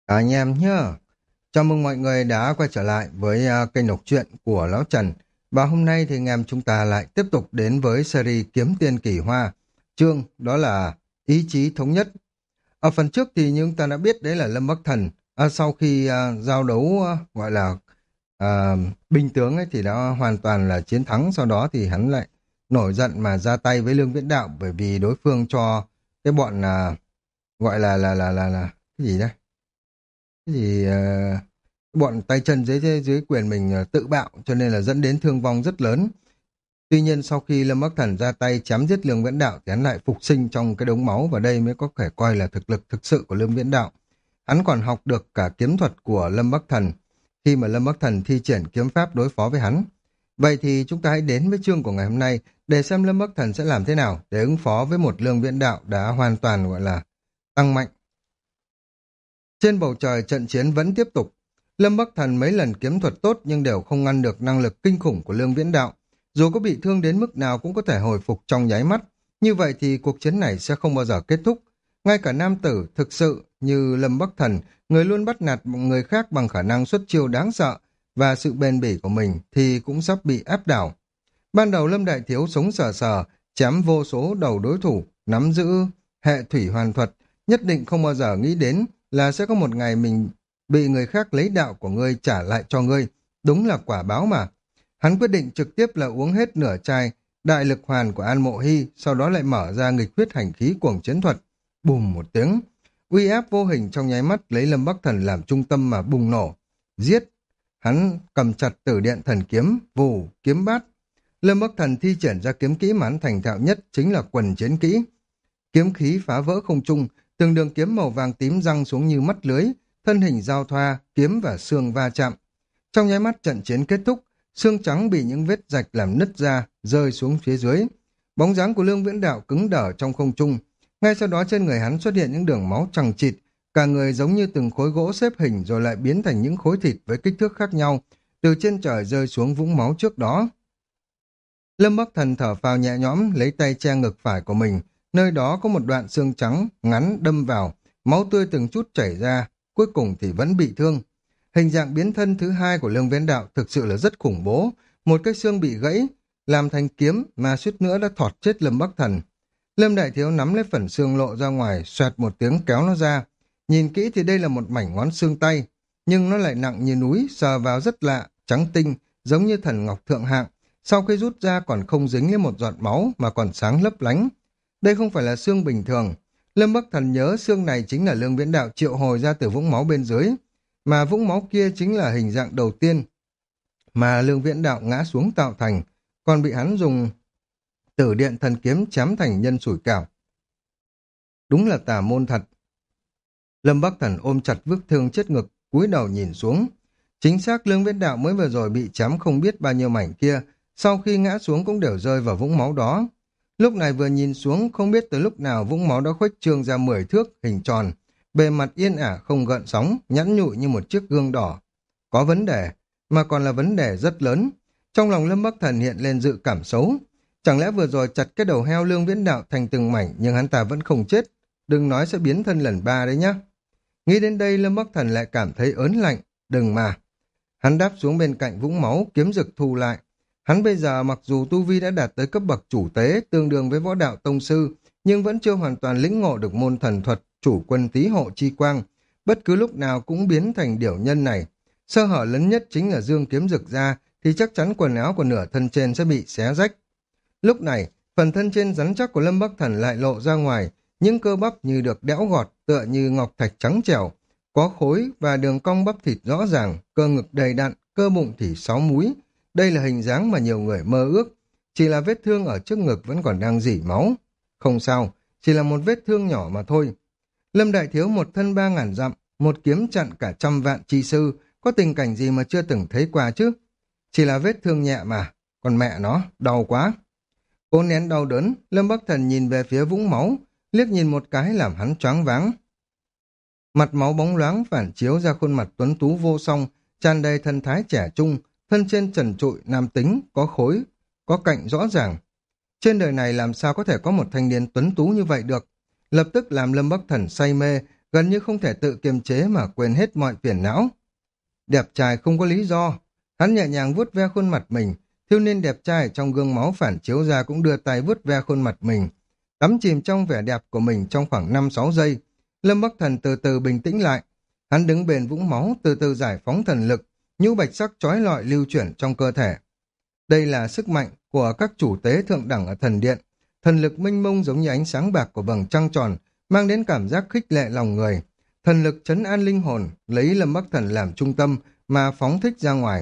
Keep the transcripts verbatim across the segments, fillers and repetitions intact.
Cả anh em nhá. Chào mừng mọi người đã quay trở lại với à, kênh đọc truyện của Lão Trần. Và hôm nay thì anh em chúng ta lại tiếp tục đến với series Kiếm Tiên Kỳ Hoa. Chương đó là Ý chí thống nhất. Ở phần trước thì như chúng ta đã biết đấy là Lâm Bắc Thần. À, sau khi à, giao đấu à, gọi là à, binh tướng ấy thì đã hoàn toàn là chiến thắng. Sau đó thì hắn lại nổi giận mà ra tay với Lương Viễn Đạo bởi vì đối phương cho cái bọn à, gọi là là là là là cái gì đấy? Cái gì ờ, bọn tay chân dưới dưới quyền mình ờ, tự bạo cho nên là dẫn đến thương vong rất lớn. Tuy nhiên sau khi Lâm Bắc Thần ra tay chém giết Lương Viễn Đạo thì hắn lại phục sinh trong cái đống máu và đây mới có thể coi là thực lực thực sự của Lương Viễn Đạo. Hắn còn học được cả kiếm thuật của Lâm Bắc Thần khi mà Lâm Bắc Thần thi triển kiếm pháp đối phó với hắn. Vậy thì chúng ta hãy đến với chương của ngày hôm nay để xem Lâm Bắc Thần sẽ làm thế nào để ứng phó với một Lương Viễn Đạo đã hoàn toàn gọi là tăng mạnh. Trên bầu trời trận chiến vẫn tiếp tục. Lâm Bắc Thần mấy lần kiếm thuật tốt nhưng đều không ngăn được năng lực kinh khủng của Lương Viễn Đạo. Dù có bị thương đến mức nào cũng có thể hồi phục trong nháy mắt. Như vậy thì cuộc chiến này sẽ không bao giờ kết thúc. Ngay cả nam tử thực sự như Lâm Bắc Thần, người luôn bắt nạt người khác bằng khả năng xuất chiêu đáng sợ và sự bền bỉ của mình thì cũng sắp bị áp đảo. Ban đầu Lâm Đại Thiếu sống sờ sờ, chém vô số đầu đối thủ, nắm giữ hệ thủy hoàn thuật, nhất định không bao giờ nghĩ đến là sẽ có một ngày mình bị người khác lấy đạo của ngươi trả lại cho ngươi. Đúng là quả báo mà. Hắn quyết định trực tiếp là uống hết nửa chai đại lực hoàn của An Mộ Hy, sau đó lại mở ra nghịch huyết hành khí cuồng chiến thuật. Bùm một tiếng, uy áp vô hình trong nháy mắt lấy Lâm Bắc Thần làm trung tâm mà bùng nổ. Giết! Hắn cầm chặt Tử Điện Thần Kiếm, vù, kiếm bát. Lâm Bắc Thần thi triển ra kiếm kỹ mà hắn thành thạo nhất chính là quần chiến kỹ. Kiếm khí phá vỡ không trung, từng đường kiếm màu vàng tím răng xuống như mắt lưới, thân hình giao thoa, kiếm và xương va chạm. Trong nháy mắt trận chiến kết thúc, xương trắng bị những vết rạch làm nứt ra, rơi xuống phía dưới. Bóng dáng của Lương Viễn Đạo cứng đờ trong không trung. Ngay sau đó trên người hắn xuất hiện những đường máu chằng chịt, cả người giống như từng khối gỗ xếp hình rồi lại biến thành những khối thịt với kích thước khác nhau, từ trên trời rơi xuống vũng máu trước đó. Lâm Bắc Thần thở phào nhẹ nhõm, lấy tay che ngực phải của mình, nơi đó có một đoạn xương trắng ngắn đâm vào, máu tươi từng chút chảy ra, cuối cùng thì vẫn bị thương. Hình dạng biến thân thứ hai của Lương Viễn Đạo thực sự là rất khủng bố, một cái xương bị gãy, làm thành kiếm mà suýt nữa đã thọt chết Lâm Bắc Thần. Lâm Đại Thiếu nắm lấy phần xương lộ ra ngoài, xoẹt một tiếng kéo nó ra. Nhìn kỹ thì đây là một mảnh ngón xương tay, nhưng nó lại nặng như núi, sờ vào rất lạ, trắng tinh, giống như thần ngọc thượng hạng. Sau khi rút ra còn không dính lên một giọt máu mà còn sáng lấp lánh. Đây không phải là xương bình thường. Lâm Bắc Thần nhớ xương này chính là Lương Viễn Đạo triệu hồi ra từ vũng máu bên dưới. Mà vũng máu kia chính là hình dạng đầu tiên mà Lương Viễn Đạo ngã xuống tạo thành, còn bị hắn dùng Tử Điện Thần Kiếm chém thành nhân sủi cảo. Đúng là tà môn thật. Lâm Bắc Thần ôm chặt vết thương chết ngực, cúi đầu nhìn xuống. Chính xác Lương Viễn Đạo mới vừa rồi bị chém không biết bao nhiêu mảnh kia, sau khi ngã xuống cũng đều rơi vào vũng máu đó. Lúc này vừa nhìn xuống, không biết từ lúc nào vũng máu đã khuếch trương ra mười thước, hình tròn, bề mặt yên ả không gợn sóng, nhẵn nhụi như một chiếc gương đỏ. Có vấn đề, mà còn là vấn đề rất lớn. Trong lòng Lâm Bắc Thần hiện lên dự cảm xấu. Chẳng lẽ vừa rồi chặt cái đầu heo Lương Viễn Đạo thành từng mảnh nhưng hắn ta vẫn không chết, đừng nói sẽ biến thân lần ba đấy nhá. Nghĩ đến đây Lâm Bắc Thần lại cảm thấy ớn lạnh, đừng mà. Hắn đáp xuống bên cạnh vũng máu, kiếm rực thu lại. Hắn bây giờ mặc dù tu vi đã đạt tới cấp bậc chủ tế, tương đương với võ đạo tông sư, nhưng vẫn chưa hoàn toàn lĩnh ngộ được môn thần thuật chủ quân tý hộ chi quang. Bất cứ lúc nào cũng biến thành điểu nhân này. Sơ hở lớn nhất chính là dương kiếm rực ra, thì chắc chắn quần áo của nửa thân trên sẽ bị xé rách. Lúc này, phần thân trên rắn chắc của Lâm Bắc Thần lại lộ ra ngoài, những cơ bắp như được đẽo gọt tựa như ngọc thạch trắng trẻo, có khối và đường cong bắp thịt rõ ràng, cơ ngực đầy đặn, cơ bụng thì sáu múi. Đây là hình dáng mà nhiều người mơ ước, chỉ là vết thương ở trước ngực vẫn còn đang rỉ máu. Không sao, chỉ là một vết thương nhỏ mà thôi. Lâm Đại Thiếu một thân ba ngàn dặm, một kiếm chặn cả trăm vạn chi sư, có tình cảnh gì mà chưa từng thấy qua chứ? Chỉ là vết thương nhẹ mà, còn mẹ nó, đau quá. Cố nén đau đớn, Lâm Bắc Thần nhìn về phía vũng máu, liếc nhìn một cái làm hắn choáng váng. Mặt máu bóng loáng phản chiếu ra khuôn mặt tuấn tú vô song, tràn đầy thân thái trẻ trung, thân trên trần trụi, nam tính, có khối, có cạnh rõ ràng. Trên đời này làm sao có thể có một thanh niên tuấn tú như vậy được? Lập tức làm Lâm Bắc Thần say mê, gần như không thể tự kiềm chế mà quên hết mọi phiền não. Đẹp trai không có lý do. Hắn nhẹ nhàng vuốt ve khuôn mặt mình, thiếu niên đẹp trai trong gương máu phản chiếu ra cũng đưa tay vuốt ve khuôn mặt mình. Đắm chìm trong vẻ đẹp của mình trong khoảng năm sáu giây, Lâm Bắc Thần từ từ bình tĩnh lại. Hắn đứng bên vũng máu, từ từ giải phóng thần lực, nhũ bạch sắc chói lọi lưu chuyển trong cơ thể. Đây là sức mạnh của các chủ tế thượng đẳng ở thần điện. Thần lực mênh mông giống như ánh sáng bạc của vầng trăng tròn, mang đến cảm giác khích lệ lòng người. Thần lực trấn an linh hồn, lấy Lâm Bắc Thần làm trung tâm mà phóng thích ra ngoài.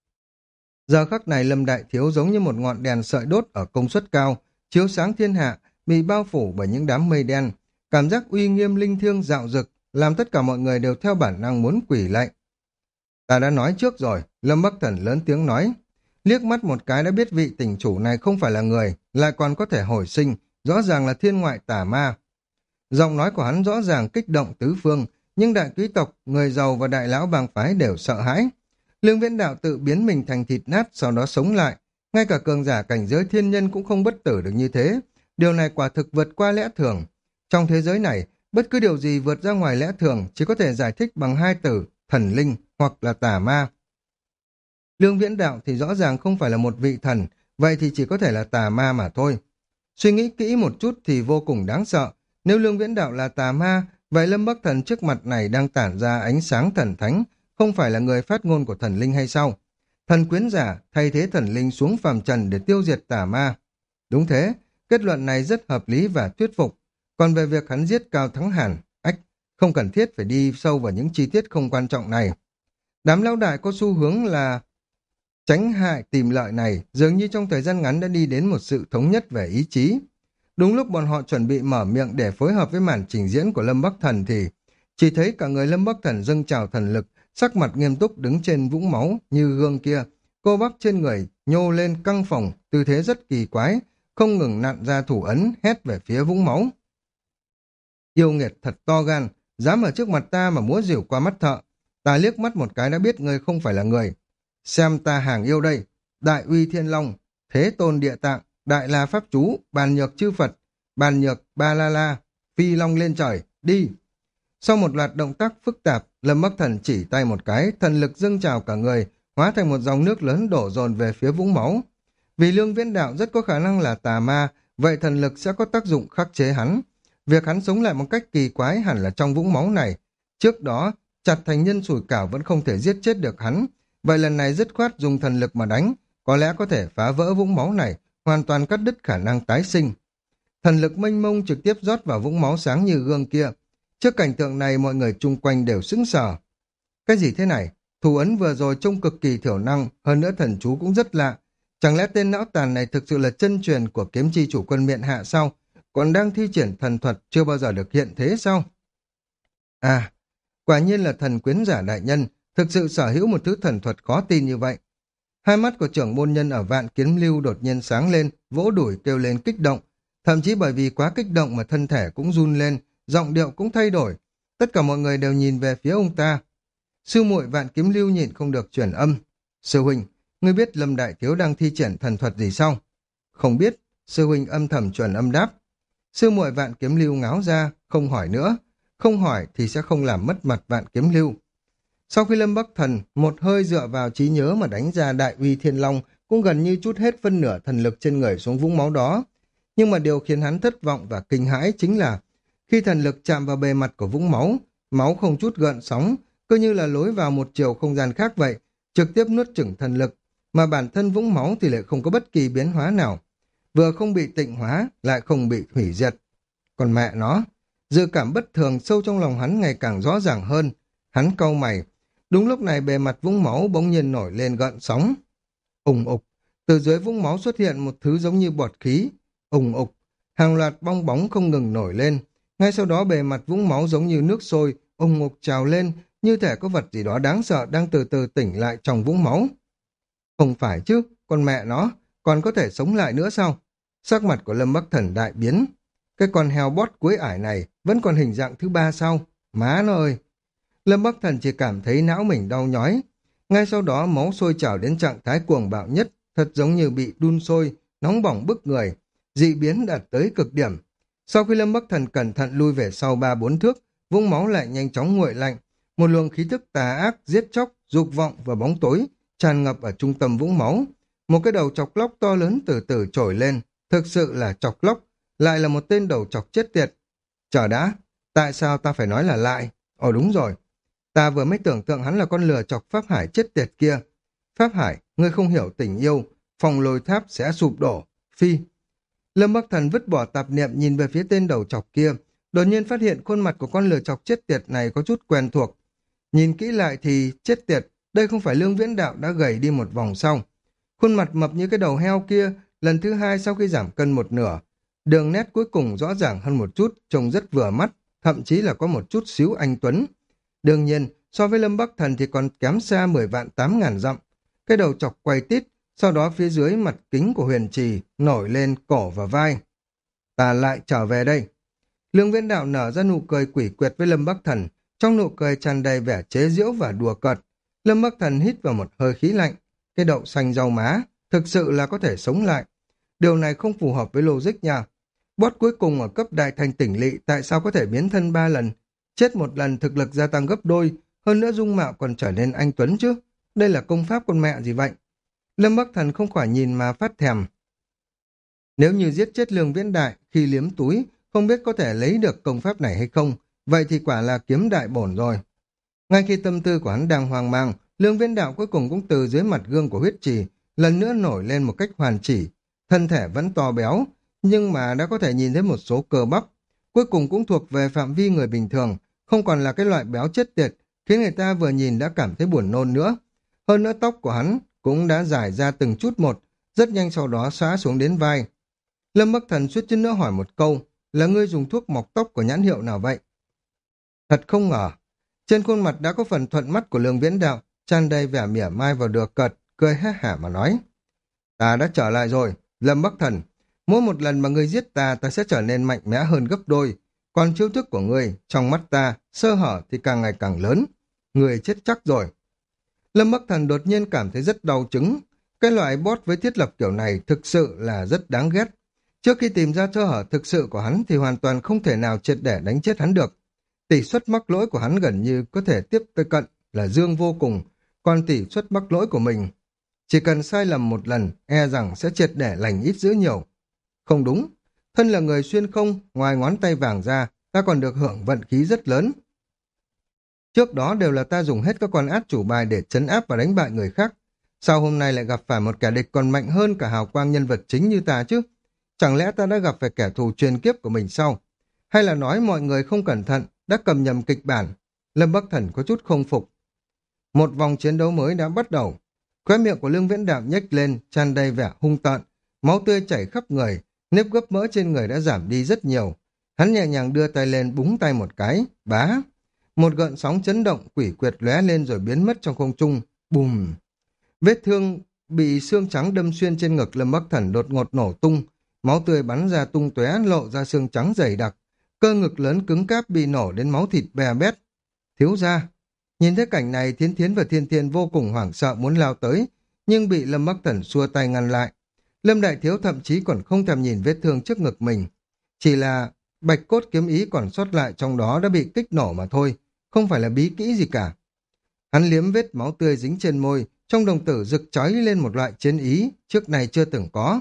Giờ khắc này Lâm Đại Thiếu giống như một ngọn đèn sợi đốt ở công suất cao, chiếu sáng thiên hạ, bị bao phủ bởi những đám mây đen. Cảm giác uy nghiêm linh thiêng dạo dực, làm tất cả mọi người đều theo bản năng muốn quỳ lạy. Ta đã nói trước rồi, Lâm Bắc Thần lớn tiếng nói. Liếc mắt một cái đã biết vị tỉnh chủ này không phải là người, lại còn có thể hồi sinh, rõ ràng là thiên ngoại tà ma. Giọng nói của hắn rõ ràng kích động tứ phương, nhưng đại quý tộc, người giàu và đại lão bang phái đều sợ hãi. Lương Viễn Đạo tự biến mình thành thịt nát, sau đó sống lại. Ngay cả cường giả cảnh giới thiên nhân cũng không bất tử được như thế. Điều này quả thực vượt qua lẽ thường. Trong thế giới này, bất cứ điều gì vượt ra ngoài lẽ thường chỉ có thể giải thích bằng hai từ, thần linh hoặc là tà ma. Lương Viễn Đạo thì rõ ràng không phải là một vị thần, vậy thì chỉ có thể là tà ma mà thôi. Suy nghĩ kỹ một chút thì vô cùng đáng sợ. Nếu Lương Viễn Đạo là tà ma, vậy Lâm Bắc Thần trước mặt này đang tản ra ánh sáng thần thánh, không phải là người phát ngôn của thần linh hay sao? Thần quyến giả thay thế thần linh xuống phàm trần để tiêu diệt tà ma. Đúng thế, kết luận này rất hợp lý và thuyết phục. Còn về việc hắn giết Cao Thắng Hàn, ách, không cần thiết phải đi sâu vào những chi tiết không quan trọng này. Đám lão đại có xu hướng là tránh hại tìm lợi này, dường như trong thời gian ngắn đã đi đến một sự thống nhất về ý chí. Đúng lúc bọn họ chuẩn bị mở miệng để phối hợp với màn trình diễn của Lâm Bắc Thần thì chỉ thấy cả người Lâm Bắc Thần dâng trào thần lực, sắc mặt nghiêm túc đứng trên vũng máu như gương kia, cô bắp trên người nhô lên căng phồng, tư thế rất kỳ quái, không ngừng nặn ra thủ ấn hét về phía vũng máu. Yêu nghiệt thật to gan, dám ở trước mặt ta mà múa rìu qua mắt thợ. Ta liếc mắt một cái đã biết ngươi không phải là người. Xem ta hàng yêu đây, đại uy thiên long, thế tôn địa tạng, đại la pháp chú, bàn nhược chư Phật, bàn nhược ba la la, phi long lên trời, đi. Sau một loạt động tác phức tạp, Lâm Bắc Thần chỉ tay một cái, thần lực dâng trào cả người, hóa thành một dòng nước lớn đổ dồn về phía vũng máu. Vì Lương Viễn Đạo rất có khả năng là tà ma, vậy thần lực sẽ có tác dụng khắc chế hắn. Việc hắn sống lại một cách kỳ quái hẳn là trong vũng máu này. Trước đó, chặt thành nhân sủi cảo vẫn không thể giết chết được hắn. Vậy lần này dứt khoát dùng thần lực mà đánh, có lẽ có thể phá vỡ vũng máu này, hoàn toàn cắt đứt khả năng tái sinh. Thần lực mênh mông trực tiếp rót vào vũng máu sáng như gương kia. Trước cảnh tượng này mọi người chung quanh đều sững sờ. Cái gì thế này? Thủ ấn vừa rồi trông cực kỳ thiểu năng, hơn nữa thần chú cũng rất lạ. Chẳng lẽ tên não tàn này thực sự là chân truyền của kiếm chi chủ quân miện hạ sao? Còn đang thi triển thần thuật chưa bao giờ được hiện thế sao? À, quả nhiên là thần quyến giả đại nhân, thực sự sở hữu một thứ thần thuật khó tin như vậy. Hai mắt của trưởng môn nhân ở Vạn Kiếm Lưu đột nhiên sáng lên, vỗ đùi kêu lên kích động. Thậm chí bởi vì quá kích động mà thân thể cũng run lên, giọng điệu cũng thay đổi. Tất cả mọi người đều nhìn về phía ông ta. Sư muội Vạn Kiếm Lưu nhịn không được chuyển âm. Sư huynh, ngươi biết Lâm Đại Thiếu đang thi triển thần thuật gì sao? Không biết, sư huynh âm thầm chuyển âm đáp. Sư muội Vạn Kiếm Lưu ngáo ra, không hỏi nữa. Không hỏi thì sẽ không làm mất mặt Vạn Kiếm Lưu. Sau khi Lâm Bắc Thần một hơi dựa vào trí nhớ mà đánh ra đại uy thiên long, cũng gần như trút hết phân nửa thần lực trên người xuống vũng máu đó. Nhưng mà điều khiến hắn thất vọng và kinh hãi chính là khi thần lực chạm vào bề mặt của vũng máu, máu không chút gợn sóng, cứ như là lối vào một chiều không gian khác vậy, trực tiếp nuốt chửng thần lực, mà bản thân vũng máu thì lại không có bất kỳ biến hóa nào. Vừa không bị tịnh hóa, lại không bị hủy diệt. Còn mẹ nó, dự cảm bất thường sâu trong lòng hắn ngày càng rõ ràng hơn. Hắn cau mày. Đúng lúc này bề mặt vũng máu bỗng nhiên nổi lên gợn sóng. Ùng ục, từ dưới vũng máu xuất hiện một thứ giống như bọt khí. Ùng ục, hàng loạt bong bóng không ngừng nổi lên. Ngay sau đó bề mặt vũng máu giống như nước sôi, ùng ục trào lên, như thể có vật gì đó đáng sợ đang từ từ tỉnh lại trong vũng máu. Không phải chứ, con mẹ nó, còn có thể sống lại nữa sao? Sắc mặt của Lâm Bắc Thần đại biến. Cái con heo bót cuối ải này vẫn còn hình dạng thứ ba sao? Má nó ơi! Lâm Bắc Thần chỉ cảm thấy não mình đau nhói. Ngay sau đó máu sôi trào đến trạng thái cuồng bạo nhất, thật giống như bị đun sôi, nóng bỏng bức người. Dị biến đạt tới cực điểm. Sau khi Lâm Bắc Thần cẩn thận lui về sau ba bốn thước, vũng máu lại nhanh chóng nguội lạnh. Một luồng khí thức tà ác, giết chóc, dục vọng và bóng tối tràn ngập ở trung tâm vũng máu. Một cái đầu chọc lóc to lớn từ từ trồi lên, thực sự là chọc lóc, lại là một tên đầu chọc chết tiệt. Chờ đã, tại sao ta phải nói là lại? Ồ đúng rồi, ta vừa mới tưởng tượng hắn là con lừa chọc Pháp Hải chết tiệt kia. Pháp Hải, ngươi không hiểu tình yêu, phòng lôi tháp sẽ sụp đổ. Phi. Lâm Bắc Thần vứt bỏ tạp niệm nhìn về phía tên đầu chọc kia, đột nhiên phát hiện khuôn mặt của con lừa chọc chết tiệt này có chút quen thuộc. Nhìn kỹ lại thì chết tiệt, đây không phải Lương Viễn Đạo đã gầy đi một vòng sau. Khuôn mặt mập như cái đầu heo kia, lần thứ hai sau khi giảm cân một nửa. Đường nét cuối cùng rõ ràng hơn một chút, trông rất vừa mắt, thậm chí là có một chút xíu anh tuấn. Đương nhiên, so với Lâm Bắc Thần thì còn kém xa mười vạn tám ngàn dặm. Cái đầu chọc quay tít, sau đó phía dưới mặt kính của huyền trì nổi lên cổ và vai. Ta lại trở về đây. Lương Viễn Đạo nở ra nụ cười quỷ quyệt với Lâm Bắc Thần, trong nụ cười tràn đầy vẻ chế giễu và đùa cợt. Lâm Bắc Thần hít vào một hơi khí lạnh, cái đậu xanh rau má, thực sự là có thể sống lại. Điều này không phù hợp với logic nha. Boss cuối cùng ở cấp đại thành tỉnh lỵ tại sao có thể biến thân ba lần? Chết một lần thực lực gia tăng gấp đôi, hơn nữa dung mạo còn trở nên anh tuấn chứ. Đây là công pháp con mẹ gì vậy? Lâm Bắc Thần không khỏi nhìn mà phát thèm. Nếu như giết chết Lương Viễn Đại khi liếm túi, không biết có thể lấy được công pháp này hay không, vậy thì quả là kiếm đại bổn rồi. Ngay khi tâm tư của hắn đang hoang mang, Lương Viễn Đạo cuối cùng cũng từ dưới mặt gương của huyết trì, lần nữa nổi lên một cách hoàn chỉ. Thân thể vẫn to béo, nhưng mà đã có thể nhìn thấy một số cơ bắp. Cuối cùng cũng thuộc về phạm vi người bình thường, không còn là cái loại béo chết tiệt, khiến người ta vừa nhìn đã cảm thấy buồn nôn nữa. Hơn nữa tóc của hắn cũng đã dài ra từng chút một, rất nhanh sau đó xóa xuống đến vai. Lâm Bắc Thần suýt chút nữa hỏi một câu, là ngươi dùng thuốc mọc tóc của nhãn hiệu nào vậy? Thật không ngờ, trên khuôn mặt đã có phần thuận mắt của Lương Viễn Đạo, tràn đầy vẻ mỉa mai vào đùa cợt, cười hé hả mà nói. Ta đã trở lại rồi, Lâm Bắc Thần. Mỗi một lần mà ngươi giết ta, ta sẽ trở nên mạnh mẽ hơn gấp đôi. Còn chiêu thức của ngươi, trong mắt ta, sơ hở thì càng ngày càng lớn. Ngươi chết chắc rồi. Lâm Bắc Thần đột nhiên cảm thấy rất đau chứng. Cái loại boss với thiết lập kiểu này thực sự là rất đáng ghét. Trước khi tìm ra sơ hở thực sự của hắn thì hoàn toàn không thể nào triệt để đánh chết hắn được. Tỷ suất mắc lỗi của hắn gần như có thể tiếp tới cận là dương vô cùng, còn tỷ suất mắc lỗi của mình chỉ cần sai lầm một lần e rằng sẽ triệt để lành ít dữ nhiều. Không đúng, thân là người xuyên không, ngoài ngón tay vàng ra, ta còn được hưởng vận khí rất lớn. Trước đó đều là ta dùng hết các con át chủ bài để trấn áp và đánh bại người khác. Sao hôm nay lại gặp phải một kẻ địch còn mạnh hơn cả hào quang nhân vật chính như ta chứ? Chẳng lẽ ta đã gặp phải kẻ thù truyền kiếp của mình sao? Hay là nói mọi người không cẩn thận, đã cầm nhầm kịch bản? Lâm Bắc Thần có chút không phục. Một vòng chiến đấu mới đã bắt đầu. Khóe miệng của Lương Viễn Đạo nhếch lên, tràn đầy vẻ hung tợn, máu tươi chảy khắp người, nếp gấp mỡ trên người đã giảm đi rất nhiều. Hắn nhẹ nhàng đưa tay lên búng tay một cái, bá. Một gợn sóng chấn động quỷ quyệt lóe lên rồi biến mất trong không trung, bùm. Vết thương bị xương trắng đâm xuyên trên ngực Lâm Bắc Thần đột ngột nổ tung, máu tươi bắn ra tung tóe lộ ra xương trắng dày đặc, cơ ngực lớn cứng cáp bị nổ đến máu thịt bè bét. Thiếu gia. Nhìn thấy cảnh này, Thiến Thiến và Thiên Thiên vô cùng hoảng sợ muốn lao tới, nhưng bị Lâm Bắc Thần xua tay ngăn lại. Lâm Đại Thiếu thậm chí còn không thèm nhìn vết thương trước ngực mình. Chỉ là bạch cốt kiếm ý còn sót lại trong đó đã bị kích nổ mà thôi, không phải là bí kỹ gì cả. Hắn liếm vết máu tươi dính trên môi, trong đồng tử rực chói lên một loại chiến ý, trước này chưa từng có.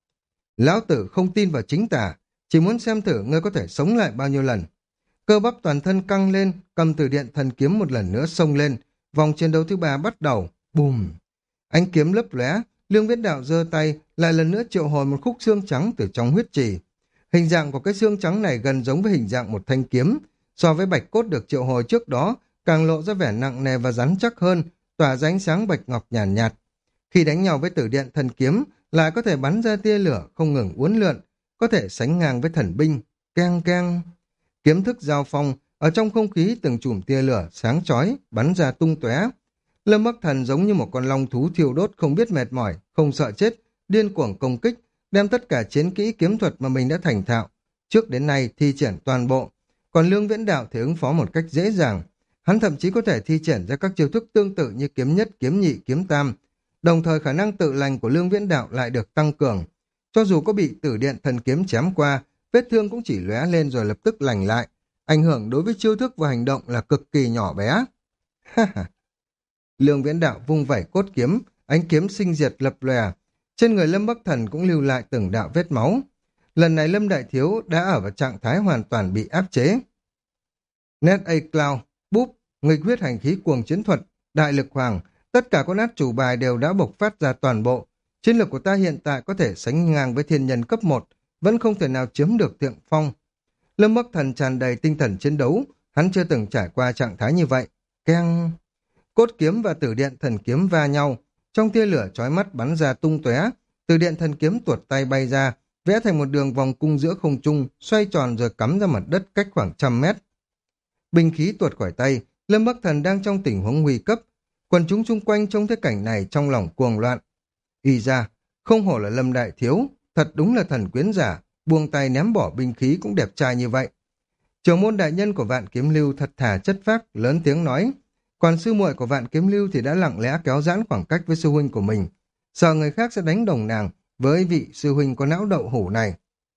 Lão tử không tin vào chính tà, chỉ muốn xem thử ngươi có thể sống lại bao nhiêu lần. Cơ bắp toàn thân căng lên, cầm từ điện thần kiếm một lần nữa xông lên, vòng chiến đấu thứ ba bắt đầu, bùm. Ánh kiếm lấp lóe, Lương Viễn Đạo giơ tay, lại lần nữa triệu hồi một khúc xương trắng từ trong huyết trì. Hình dạng của cái xương trắng này gần giống với hình dạng một thanh kiếm, so với bạch cốt được triệu hồi trước đó, càng lộ ra vẻ nặng nề và rắn chắc hơn, tỏa ra ánh sáng bạch ngọc nhàn nhạt, nhạt. Khi đánh nhau với tử điện thần kiếm, lại có thể bắn ra tia lửa không ngừng uốn lượn, có thể sánh ngang với thần binh, keng keng. Kiếm thức giao phong, ở trong không khí từng chùm tia lửa sáng chói bắn ra tung tóe. Lâm Bắc Thần giống như một con long thú thiêu đốt không biết mệt mỏi, không sợ chết, điên cuồng công kích, đem tất cả chiến kỹ kiếm thuật mà mình đã thành thạo trước đến nay thi triển toàn bộ. Còn Lương Viễn Đạo thì ứng phó một cách dễ dàng, hắn thậm chí có thể thi triển ra các chiêu thức tương tự như kiếm nhất, kiếm nhị, kiếm tam. Đồng thời khả năng tự lành của Lương Viễn Đạo lại được tăng cường. Cho dù có bị tử điện thần kiếm chém qua, vết thương cũng chỉ lóe lên rồi lập tức lành lại. ảnh hưởng đối với chiêu thức và hành động là cực kỳ nhỏ bé. Lương Viễn Đạo vung vẩy cốt kiếm, ánh kiếm sinh diệt lập lòe. Trên người Lâm Bắc Thần cũng lưu lại từng đạo vết máu. Lần này Lâm Đại Thiếu đã ở vào trạng thái hoàn toàn bị áp chế. Net A Cloud, búp, nghịch huyết hành khí cuồng chiến thuật, đại lực hoàng, tất cả các át chủ bài đều đã bộc phát ra toàn bộ. Chiến lược của ta hiện tại có thể sánh ngang với thiên nhân cấp một, vẫn không thể nào chiếm được thượng phong. Lâm Bắc Thần tràn đầy tinh thần chiến đấu, hắn chưa từng trải qua trạng thái như vậy. Keng! Cốt kiếm và tử điện thần kiếm va nhau, trong tia lửa chói mắt bắn ra tung tóe, tử điện thần kiếm tuột tay bay ra, vẽ thành một đường vòng cung giữa không trung, xoay tròn rồi cắm ra mặt đất cách khoảng trăm mét. Binh khí tuột khỏi tay, Lâm Bắc Thần đang trong tình huống nguy cấp. Quần chúng xung quanh trông thấy cảnh này trong lòng cuồng loạn. Y ra, không hổ là Lâm Đại Thiếu, thật đúng là thần quyến giả, buông tay ném bỏ binh khí cũng đẹp trai như vậy. Trưởng môn đại nhân của Vạn Kiếm Lưu thật thà chất phác, lớn tiếng nói. Còn sư muội của Vạn Kiếm Lưu thì đã lặng lẽ kéo giãn khoảng cách với sư huynh của mình, sợ người khác sẽ đánh đồng nàng với vị sư huynh có não đậu hủ này.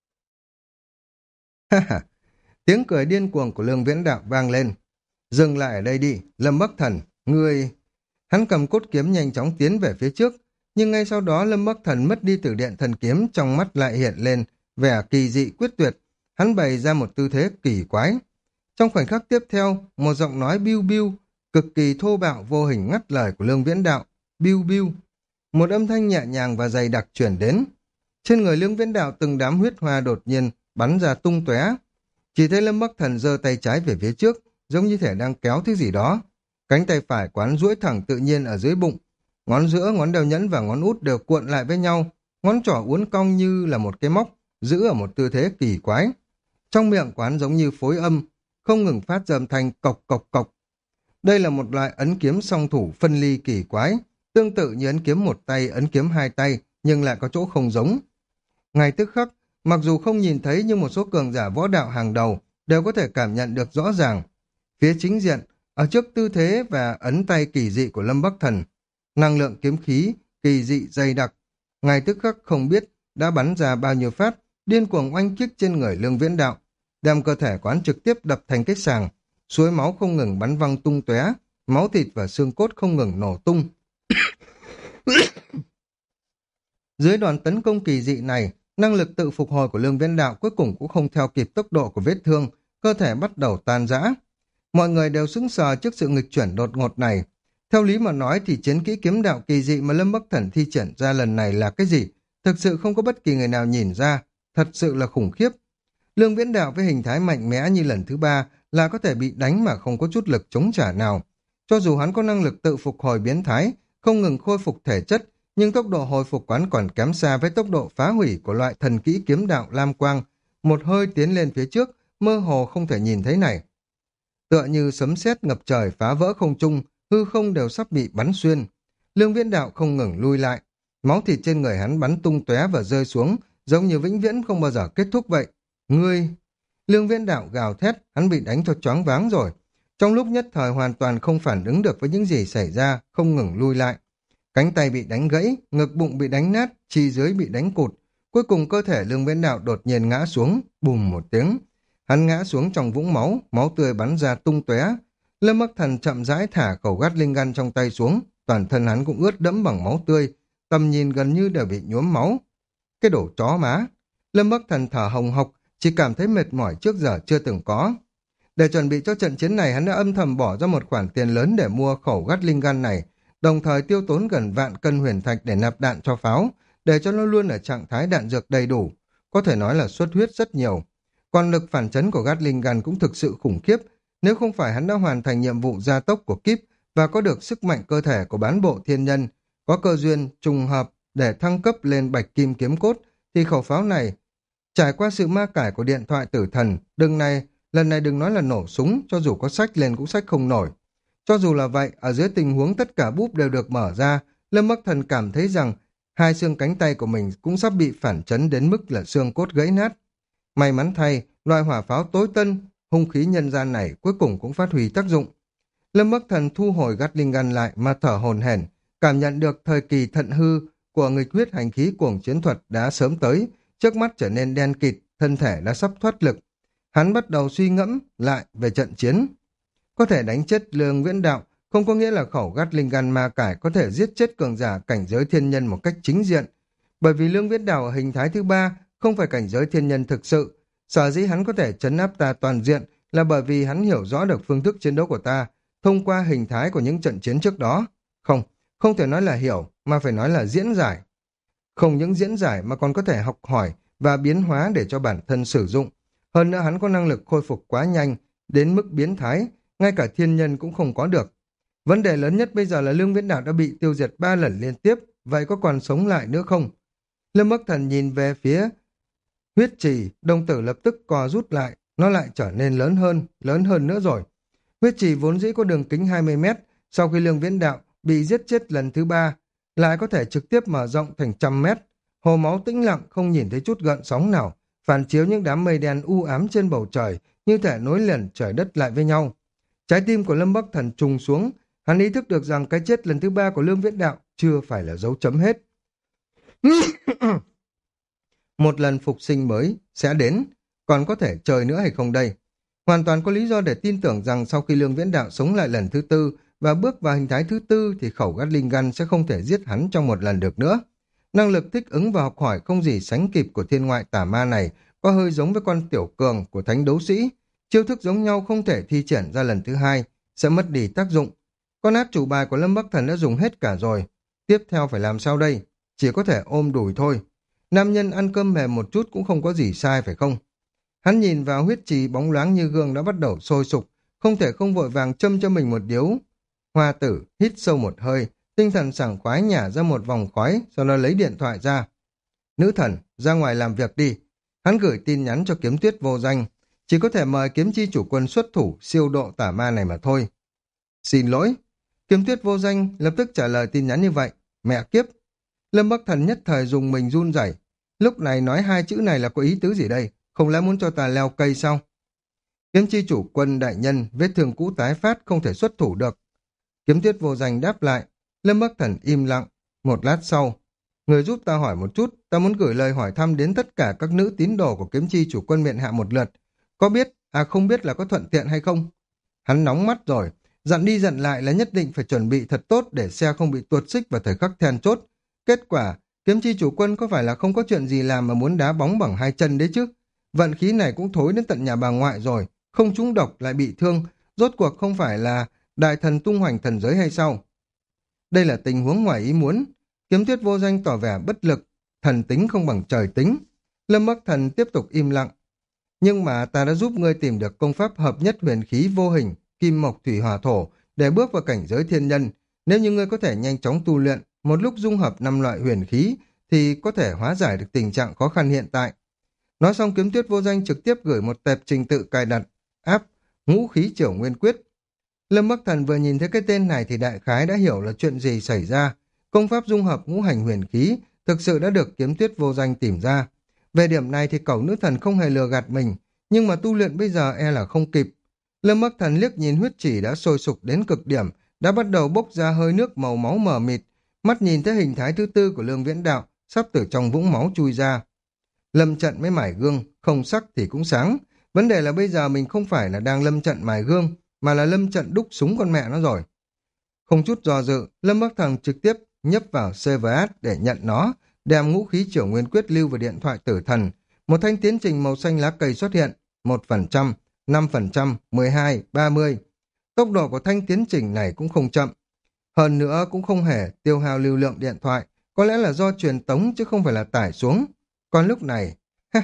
Ha ha! Tiếng cười điên cuồng của Lương Viễn Đạo vang lên. Dừng lại ở đây đi, Lâm Bắc Thần, ngươi... Hắn cầm cốt kiếm nhanh chóng tiến về phía trước, nhưng ngay sau đó Lâm Bắc Thần mất đi tử điện thần kiếm, trong mắt lại hiện lên vẻ kỳ dị quyết tuyệt. Hắn bày ra một tư thế kỳ quái. Trong khoảnh khắc tiếp theo, một giọng nói biu biu, cực kỳ thô bạo vô hình ngắt lời của Lương Viễn Đạo. Biu biu. Một âm thanh nhẹ nhàng và dày đặc truyền đến. Trên người Lương Viễn Đạo từng đám huyết hoa đột nhiên bắn ra tung tóe. Chỉ thấy Lâm Bắc Thần giơ tay trái về phía trước, giống như thể đang kéo thứ gì đó. Cánh tay phải quán duỗi thẳng tự nhiên ở dưới bụng. Ngón giữa, ngón đeo nhẫn và ngón út đều cuộn lại với nhau. Ngón trỏ uốn cong như là một cái móc, giữ ở một tư thế kỳ quái. Trong miệng quán giống như phối âm, không ngừng phát ra âm thanh cộc cộc cộc. Đây là một loại ấn kiếm song thủ phân ly kỳ quái, tương tự như ấn kiếm một tay, ấn kiếm hai tay, nhưng lại có chỗ không giống. Ngay tức khắc, mặc dù không nhìn thấy nhưng một số cường giả võ đạo hàng đầu đều có thể cảm nhận được rõ ràng. Phía chính diện, ở trước tư thế và ấn tay kỳ dị của Lâm Bắc Thần, năng lượng kiếm khí, kỳ dị dày đặc, ngay tức khắc không biết đã bắn ra bao nhiêu phát, điên cuồng oanh kích trên người Lương Viễn Đạo, đem cơ thể quán trực tiếp đập thành cái sàng, suối máu không ngừng bắn văng tung tóe, máu thịt và xương cốt không ngừng nổ tung. Dưới đòn tấn công kỳ dị này, năng lực tự phục hồi của Lương Viễn Đạo cuối cùng cũng không theo kịp tốc độ của vết thương, cơ thể bắt đầu tan rã. Mọi người đều sững sờ trước sự nghịch chuyển đột ngột này. Theo lý mà nói thì chiến kỹ kiếm đạo kỳ dị mà Lâm Bắc Thần thi triển ra lần này là cái gì? Thực sự không có bất kỳ người nào nhìn ra, thật sự là khủng khiếp. Lương Viễn Đạo với hình thái mạnh mẽ như lần thứ ba là có thể bị đánh mà không có chút lực chống trả nào. Cho dù hắn có năng lực tự phục hồi biến thái, không ngừng khôi phục thể chất, nhưng tốc độ hồi phục quán còn kém xa với tốc độ phá hủy của loại thần kỹ kiếm đạo lam quang, một hơi tiến lên phía trước, mơ hồ không thể nhìn thấy này. Tựa như sấm sét ngập trời phá vỡ không trung, hư không đều sắp bị bắn xuyên. Lương Viễn Đạo không ngừng lui lại, máu thịt trên người hắn bắn tung tóe và rơi xuống, giống như vĩnh viễn không bao giờ kết thúc vậy. Ngươi! Lương Viễn Đạo gào thét, hắn bị đánh cho choáng váng rồi. Trong lúc nhất thời hoàn toàn không phản ứng được với những gì xảy ra, không ngừng lui lại. Cánh tay bị đánh gãy, ngực bụng bị đánh nát, chi dưới bị đánh cụt. Cuối cùng cơ thể Lương Viễn Đạo đột nhiên ngã xuống, bùm một tiếng. Hắn ngã xuống trong vũng máu, máu tươi bắn ra tung tóe. Lâm Bắc Thần chậm rãi thả khẩu Gatling gun trong tay xuống, toàn thân hắn cũng ướt đẫm bằng máu tươi, tầm nhìn gần như đều bị nhuốm máu. Cái đồ chó má! Lâm Bắc Thần thở hồng hộc, chỉ cảm thấy mệt mỏi trước giờ chưa từng có. Để chuẩn bị cho trận chiến này, hắn đã âm thầm bỏ ra một khoản tiền lớn để mua khẩu Gatling gun này, đồng thời tiêu tốn gần vạn cân huyền thạch để nạp đạn cho pháo, để cho nó luôn ở trạng thái đạn dược đầy đủ, có thể nói là xuất huyết rất nhiều. Còn lực phản chấn của Gatling gun cũng thực sự khủng khiếp, nếu không phải hắn đã hoàn thành nhiệm vụ gia tốc của kíp và có được sức mạnh cơ thể của bán bộ thiên nhân, có cơ duyên trùng hợp để thăng cấp lên bạch kim kiếm cốt, thì khẩu pháo này, trải qua sự ma cải của điện thoại tử thần, đừng này, lần này đừng nói là nổ súng, cho dù có xách lên cũng xách không nổi. Cho dù là vậy, ở dưới tình huống tất cả búp đều được mở ra, Lâm Bắc Thần cảm thấy rằng hai xương cánh tay của mình cũng sắp bị phản chấn đến mức là xương cốt gãy nát. May mắn thay, loại hỏa pháo tối tân, hung khí nhân gian này cuối cùng cũng phát huy tác dụng. Lâm Bắc Thần thu hồi Gatling gun lại mà thở hổn hển, cảm nhận được thời kỳ thận hư của nghịch huyết hành khí cuồng chiến thuật đã sớm tới, trước mắt trở nên đen kịt, thân thể đã sắp thoát lực. Hắn bắt đầu suy ngẫm lại về trận chiến. Có thể đánh chết Lương Viễn Đạo không có nghĩa là khẩu Gatling gun ma cải có thể giết chết cường giả cảnh giới thiên nhân một cách chính diện. Bởi vì Lương Viễn Đạo ở hình thái thứ ba không phải cảnh giới thiên nhân thực sự. Sở dĩ hắn có thể trấn áp ta toàn diện là bởi vì hắn hiểu rõ được phương thức chiến đấu của ta thông qua hình thái của những trận chiến trước đó. Không, không thể nói là hiểu mà phải nói là diễn giải. Không những diễn giải mà còn có thể học hỏi và biến hóa để cho bản thân sử dụng. Hơn nữa hắn có năng lực khôi phục quá nhanh, đến mức biến thái, ngay cả thiên nhân cũng không có được. Vấn đề lớn nhất bây giờ là Lương Viễn Đạo đã bị tiêu diệt ba lần liên tiếp, vậy có còn sống lại nữa không? Lâm Bắc Thần nhìn về phía huyết trì, đồng tử lập tức co rút lại, nó lại trở nên lớn hơn, lớn hơn nữa rồi. Huyết trì vốn dĩ có đường kính hai mươi mét, sau khi Lương Viễn Đạo bị giết chết lần thứ ba, lại có thể trực tiếp mở rộng thành trăm mét. Hồ máu tĩnh lặng không nhìn thấy chút gợn sóng nào, phản chiếu những đám mây đen u ám trên bầu trời, như thể nối liền trời đất lại với nhau. Trái tim của Lâm Bắc Thần trùng xuống, hắn ý thức được rằng cái chết lần thứ ba của Lương Viễn Đạo chưa phải là dấu chấm hết. Một lần phục sinh mới sẽ đến, còn có thể chơi nữa hay không đây? Hoàn toàn có lý do để tin tưởng rằng sau khi Lương Viễn Đạo sống lại lần thứ tư và bước vào hình thái thứ tư thì khẩu Gatling gun sẽ không thể giết hắn trong một lần được nữa. Năng lực thích ứng và học hỏi không gì sánh kịp của thiên ngoại tà ma này có hơi giống với con tiểu cường của thánh đấu sĩ. Chiêu thức giống nhau không thể thi triển ra lần thứ hai, sẽ mất đi tác dụng. Con át chủ bài của Lâm Bắc Thần đã dùng hết cả rồi. Tiếp theo phải làm sao đây? Chỉ có thể ôm đùi thôi. Nam nhân ăn cơm mềm một chút cũng không có gì sai phải không? Hắn nhìn vào huyết trì bóng loáng như gương đã bắt đầu sôi sục, không thể không vội vàng châm cho mình một điếu. Hoa tử hít sâu một hơi, tinh thần sảng khoái nhả ra một vòng khói, sau đó lấy điện thoại ra. Nữ thần, ra ngoài làm việc đi. Hắn gửi tin nhắn cho Kiếm Tuyết Vô Danh. Chỉ có thể mời Kiếm Chi chủ quân xuất thủ siêu độ tả ma này mà thôi. Xin lỗi. Kiếm Tuyết Vô Danh lập tức trả lời tin nhắn như vậy. Mẹ kiếp. Lâm Bắc Thần nhất thời dùng mình run rẩy. Lúc này nói hai chữ này là có ý tứ gì đây? Không lẽ muốn cho ta leo cây sao? Kiếm Chi chủ quân đại nhân, vết thương cũ tái phát không thể xuất thủ được. Kiếm Tuyết Vô Danh đáp lại. Lâm Bắc Thần im lặng. Một lát sau, người giúp ta hỏi một chút, ta muốn gửi lời hỏi thăm đến tất cả các nữ tín đồ của Kiếm Chi chủ quân miện hạ một lượt. Có biết, à không biết là có thuận tiện hay không? Hắn nóng mắt rồi, dặn đi dặn lại là nhất định phải chuẩn bị thật tốt để xe không bị tuột xích vào thời khắc then chốt. Kết quả, Kiếm Chi chủ quân có phải là không có chuyện gì làm mà muốn đá bóng bằng hai chân đấy chứ? Vận khí này cũng thối đến tận nhà bà ngoại rồi, không trúng độc lại bị thương, rốt cuộc không phải là đại thần tung hoành thần giới hay sao? Đây là tình huống ngoài ý muốn. Kiếm Tuyết Vô Danh tỏ vẻ bất lực, thần tính không bằng trời tính. Lâm Bắc Thần tiếp tục im lặng. Nhưng mà ta đã giúp ngươi tìm được công pháp hợp nhất huyền khí vô hình, kim mộc thủy hỏa thổ, để bước vào cảnh giới thiên nhân. Nếu như ngươi có thể nhanh chóng tu luyện, một lúc dung hợp năm loại huyền khí, thì có thể hóa giải được tình trạng khó khăn hiện tại. Nói xong Kiếm Tuyết Vô Danh trực tiếp gửi một tệp trình tự cài đặt, áp, ngũ khí triểu nguyên quyết. Lâm Bắc Thần vừa nhìn thấy cái tên này thì đại khái đã hiểu là chuyện gì xảy ra. Công pháp dung hợp ngũ hành huyền khí thực sự đã được Kiếm Tuyết Vô Danh tìm ra. Về điểm này thì cẩu nữ thần không hề lừa gạt mình, nhưng mà tu luyện bây giờ e là không kịp. Lâm Bắc Thần liếc nhìn huyết chỉ đã sôi sục đến cực điểm, đã bắt đầu bốc ra hơi nước màu máu mờ mịt, mắt nhìn thấy hình thái thứ tư của Lương Viễn Đạo sắp từ trong vũng máu chui ra. Lâm trận mới mài gương, không sắc thì cũng sáng. Vấn đề là bây giờ mình không phải là đang lâm trận mài gương, mà là lâm trận đúc súng con mẹ nó rồi. Không chút do dự, Lâm Bắc Thần trực tiếp nhấp vào xê vê ét để nhận nó, đem ngũ khí triểu nguyên quyết lưu vào điện thoại tử thần. Một thanh tiến trình màu xanh lá cây xuất hiện, một phần trăm, năm phần trăm, mười hai, ba mươi. Tốc độ của thanh tiến trình này cũng không chậm. Hơn nữa cũng không hề tiêu hao lưu lượng điện thoại, có lẽ là do truyền tống chứ không phải là tải xuống. Còn lúc này,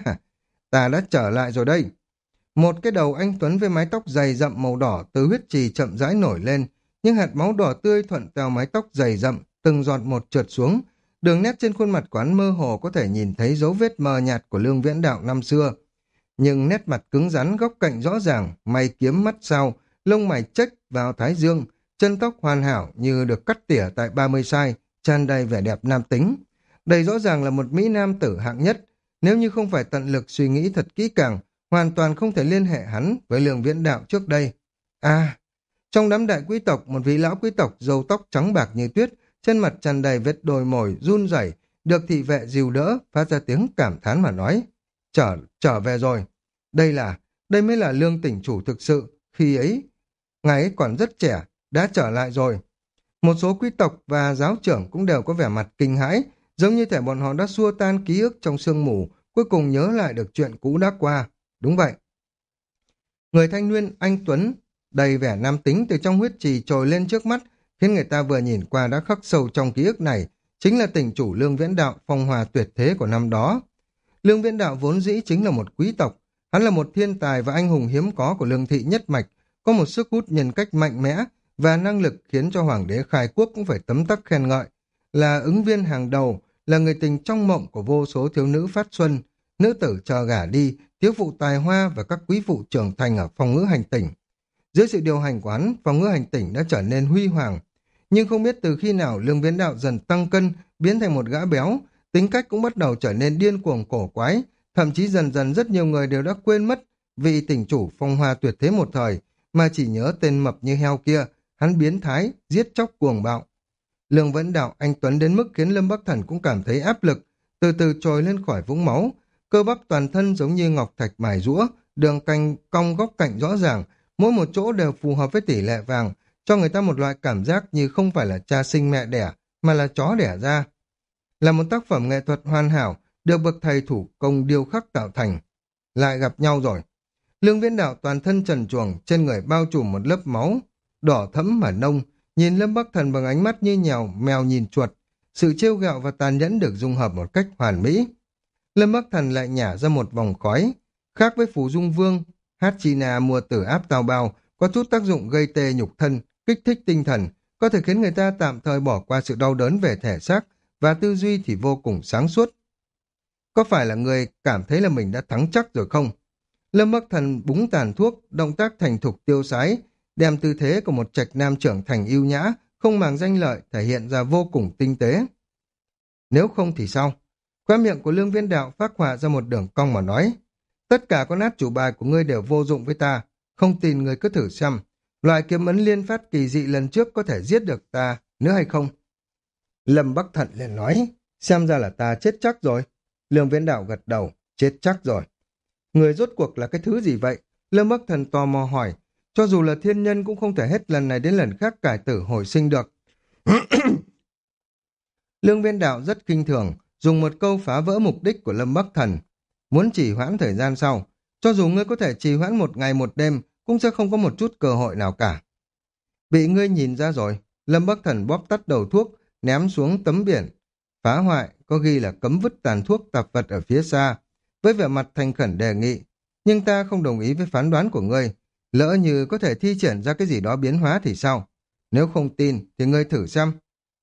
ta đã trở lại rồi đây. Một cái đầu anh Tuấn với mái tóc dày rậm màu đỏ từ huyết trì chậm rãi nổi lên, nhưng hạt máu đỏ tươi thuận theo mái tóc dày rậm, từng giọt một trượt xuống. Đường nét trên khuôn mặt của hắn mơ hồ có thể nhìn thấy dấu vết mờ nhạt của Lương Viễn Đạo năm xưa. Nhưng nét mặt cứng rắn, góc cạnh rõ ràng, mày kiếm mắt sao, lông mày chếch vào thái dương, chân tóc hoàn hảo như được cắt tỉa tại ba mươi sai, tràn đầy vẻ đẹp nam tính. Đây rõ ràng là một mỹ nam tử hạng nhất, nếu như không phải tận lực suy nghĩ thật kỹ càng, hoàn toàn không thể liên hệ hắn với Lương Viễn Đạo trước đây. À, trong đám đại quý tộc, một vị lão quý tộc râu tóc trắng bạc như tuyết, trên mặt tràn đầy vết đồi mồi, run rẩy, được thị vệ dìu đỡ, phát ra tiếng cảm thán mà nói. Trở, trở về rồi. Đây là, đây mới là Lương tỉnh chủ thực sự, khi ấy, ngài ấy còn rất trẻ, đã trở lại rồi. Một số quý tộc và giáo trưởng cũng đều có vẻ mặt kinh hãi, giống như thể bọn họ đã xua tan ký ức trong sương mù, cuối cùng nhớ lại được chuyện cũ đã qua. Đúng vậy. Người thanh niên anh Tuấn, đầy vẻ nam tính từ trong huyết trì trồi lên trước mắt, khiến người ta vừa nhìn qua đã khắc sâu trong ký ức này, chính là tỉnh chủ Lương Viễn Đạo phong hòa tuyệt thế của năm đó. Lương Viễn Đạo vốn dĩ chính là một quý tộc, hắn là một thiên tài và anh hùng hiếm có của Lương thị nhất mạch, có một sức hút nhân cách mạnh mẽ và năng lực khiến cho hoàng đế khai quốc cũng phải tấm tắc khen ngợi, là ứng viên hàng đầu, là người tình trong mộng của vô số thiếu nữ phát xuân, nữ tử chờ gả đi, thiếu phụ tài hoa và các quý phụ trưởng thành ở phòng ngữ hành tỉnh. Dưới sự điều hành của hắn, phòng ngữ hành tỉnh đã trở nên huy hoàng, nhưng không biết từ khi nào Lương Viễn Đạo dần tăng cân, biến thành một gã béo, tính cách cũng bắt đầu trở nên điên cuồng cổ quái, thậm chí dần dần rất nhiều người đều đã quên mất vị tỉnh chủ phong hoa tuyệt thế một thời, mà chỉ nhớ tên mập như heo kia, hắn biến thái, giết chóc cuồng bạo. Lương Viễn Đạo anh Tuấn đến mức khiến Lâm Bắc Thần cũng cảm thấy áp lực, từ từ trồi lên khỏi vũng máu, cơ bắp toàn thân giống như ngọc thạch mài rũa, đường canh cong góc cạnh rõ ràng, mỗi một chỗ đều phù hợp với tỷ lệ vàng, cho người ta một loại cảm giác như không phải là cha sinh mẹ đẻ, mà là chó đẻ ra. Là một tác phẩm nghệ thuật hoàn hảo, được bậc thầy thủ công điêu khắc tạo thành. Lại gặp nhau rồi. Lương Viễn Đạo toàn thân trần truồng, trên người bao trùm một lớp máu, đỏ thẫm mà nông, nhìn Lâm Bắc Thần bằng ánh mắt như nhèo, mèo nhìn chuột. Sự trêu ghẹo và tàn nhẫn được dung hợp một cách hoàn mỹ. Lâm Bắc Thần lại nhả ra một vòng khói. Khác với Phù Dung Vương, Hachina mua tử áp tào bào, có chút tác dụng gây tê nhục thân, kích thích tinh thần, có thể khiến người ta tạm thời bỏ qua sự đau đớn về thể xác, và tư duy thì vô cùng sáng suốt. Có phải là người cảm thấy là mình đã thắng chắc rồi không? Lâm Bắc Thần búng tàn thuốc, động tác thành thục tiêu sái, đem tư thế của một trạch nam trưởng thành yêu nhã, không màng danh lợi, thể hiện ra vô cùng tinh tế. Nếu không thì sao? Khóe miệng của Lương Viễn Đạo phác họa ra một đường cong mà nói, tất cả con át chủ bài của ngươi đều vô dụng với ta, không tin ngươi cứ thử xem, loại kiếm ấn liên phát kỳ dị lần trước có thể giết được ta nữa hay không? Lâm Bắc Thần liền nói, xem ra là ta chết chắc rồi. Lương Viễn Đạo gật đầu, chết chắc rồi. Người rốt cuộc là cái thứ gì vậy? Lâm Bắc Thần tò mò hỏi, cho dù là thiên nhân cũng không thể hết lần này đến lần khác cải tử hồi sinh được. Lương Viễn Đạo rất kinh thường, dùng một câu phá vỡ mục đích của Lâm Bắc Thần. Muốn trì hoãn thời gian sau, cho dù ngươi có thể trì hoãn một ngày một đêm, cũng sẽ không có một chút cơ hội nào cả. Bị ngươi nhìn ra rồi, Lâm Bắc Thần bóp tắt đầu thuốc, ném xuống tấm biển. Phá hoại, có ghi là cấm vứt tàn thuốc tạp vật ở phía xa, với vẻ mặt thành khẩn đề nghị. Nhưng ta không đồng ý với phán đoán của ngươi, lỡ như có thể thi triển ra cái gì đó biến hóa thì sao? Nếu không tin, thì ngươi thử xem.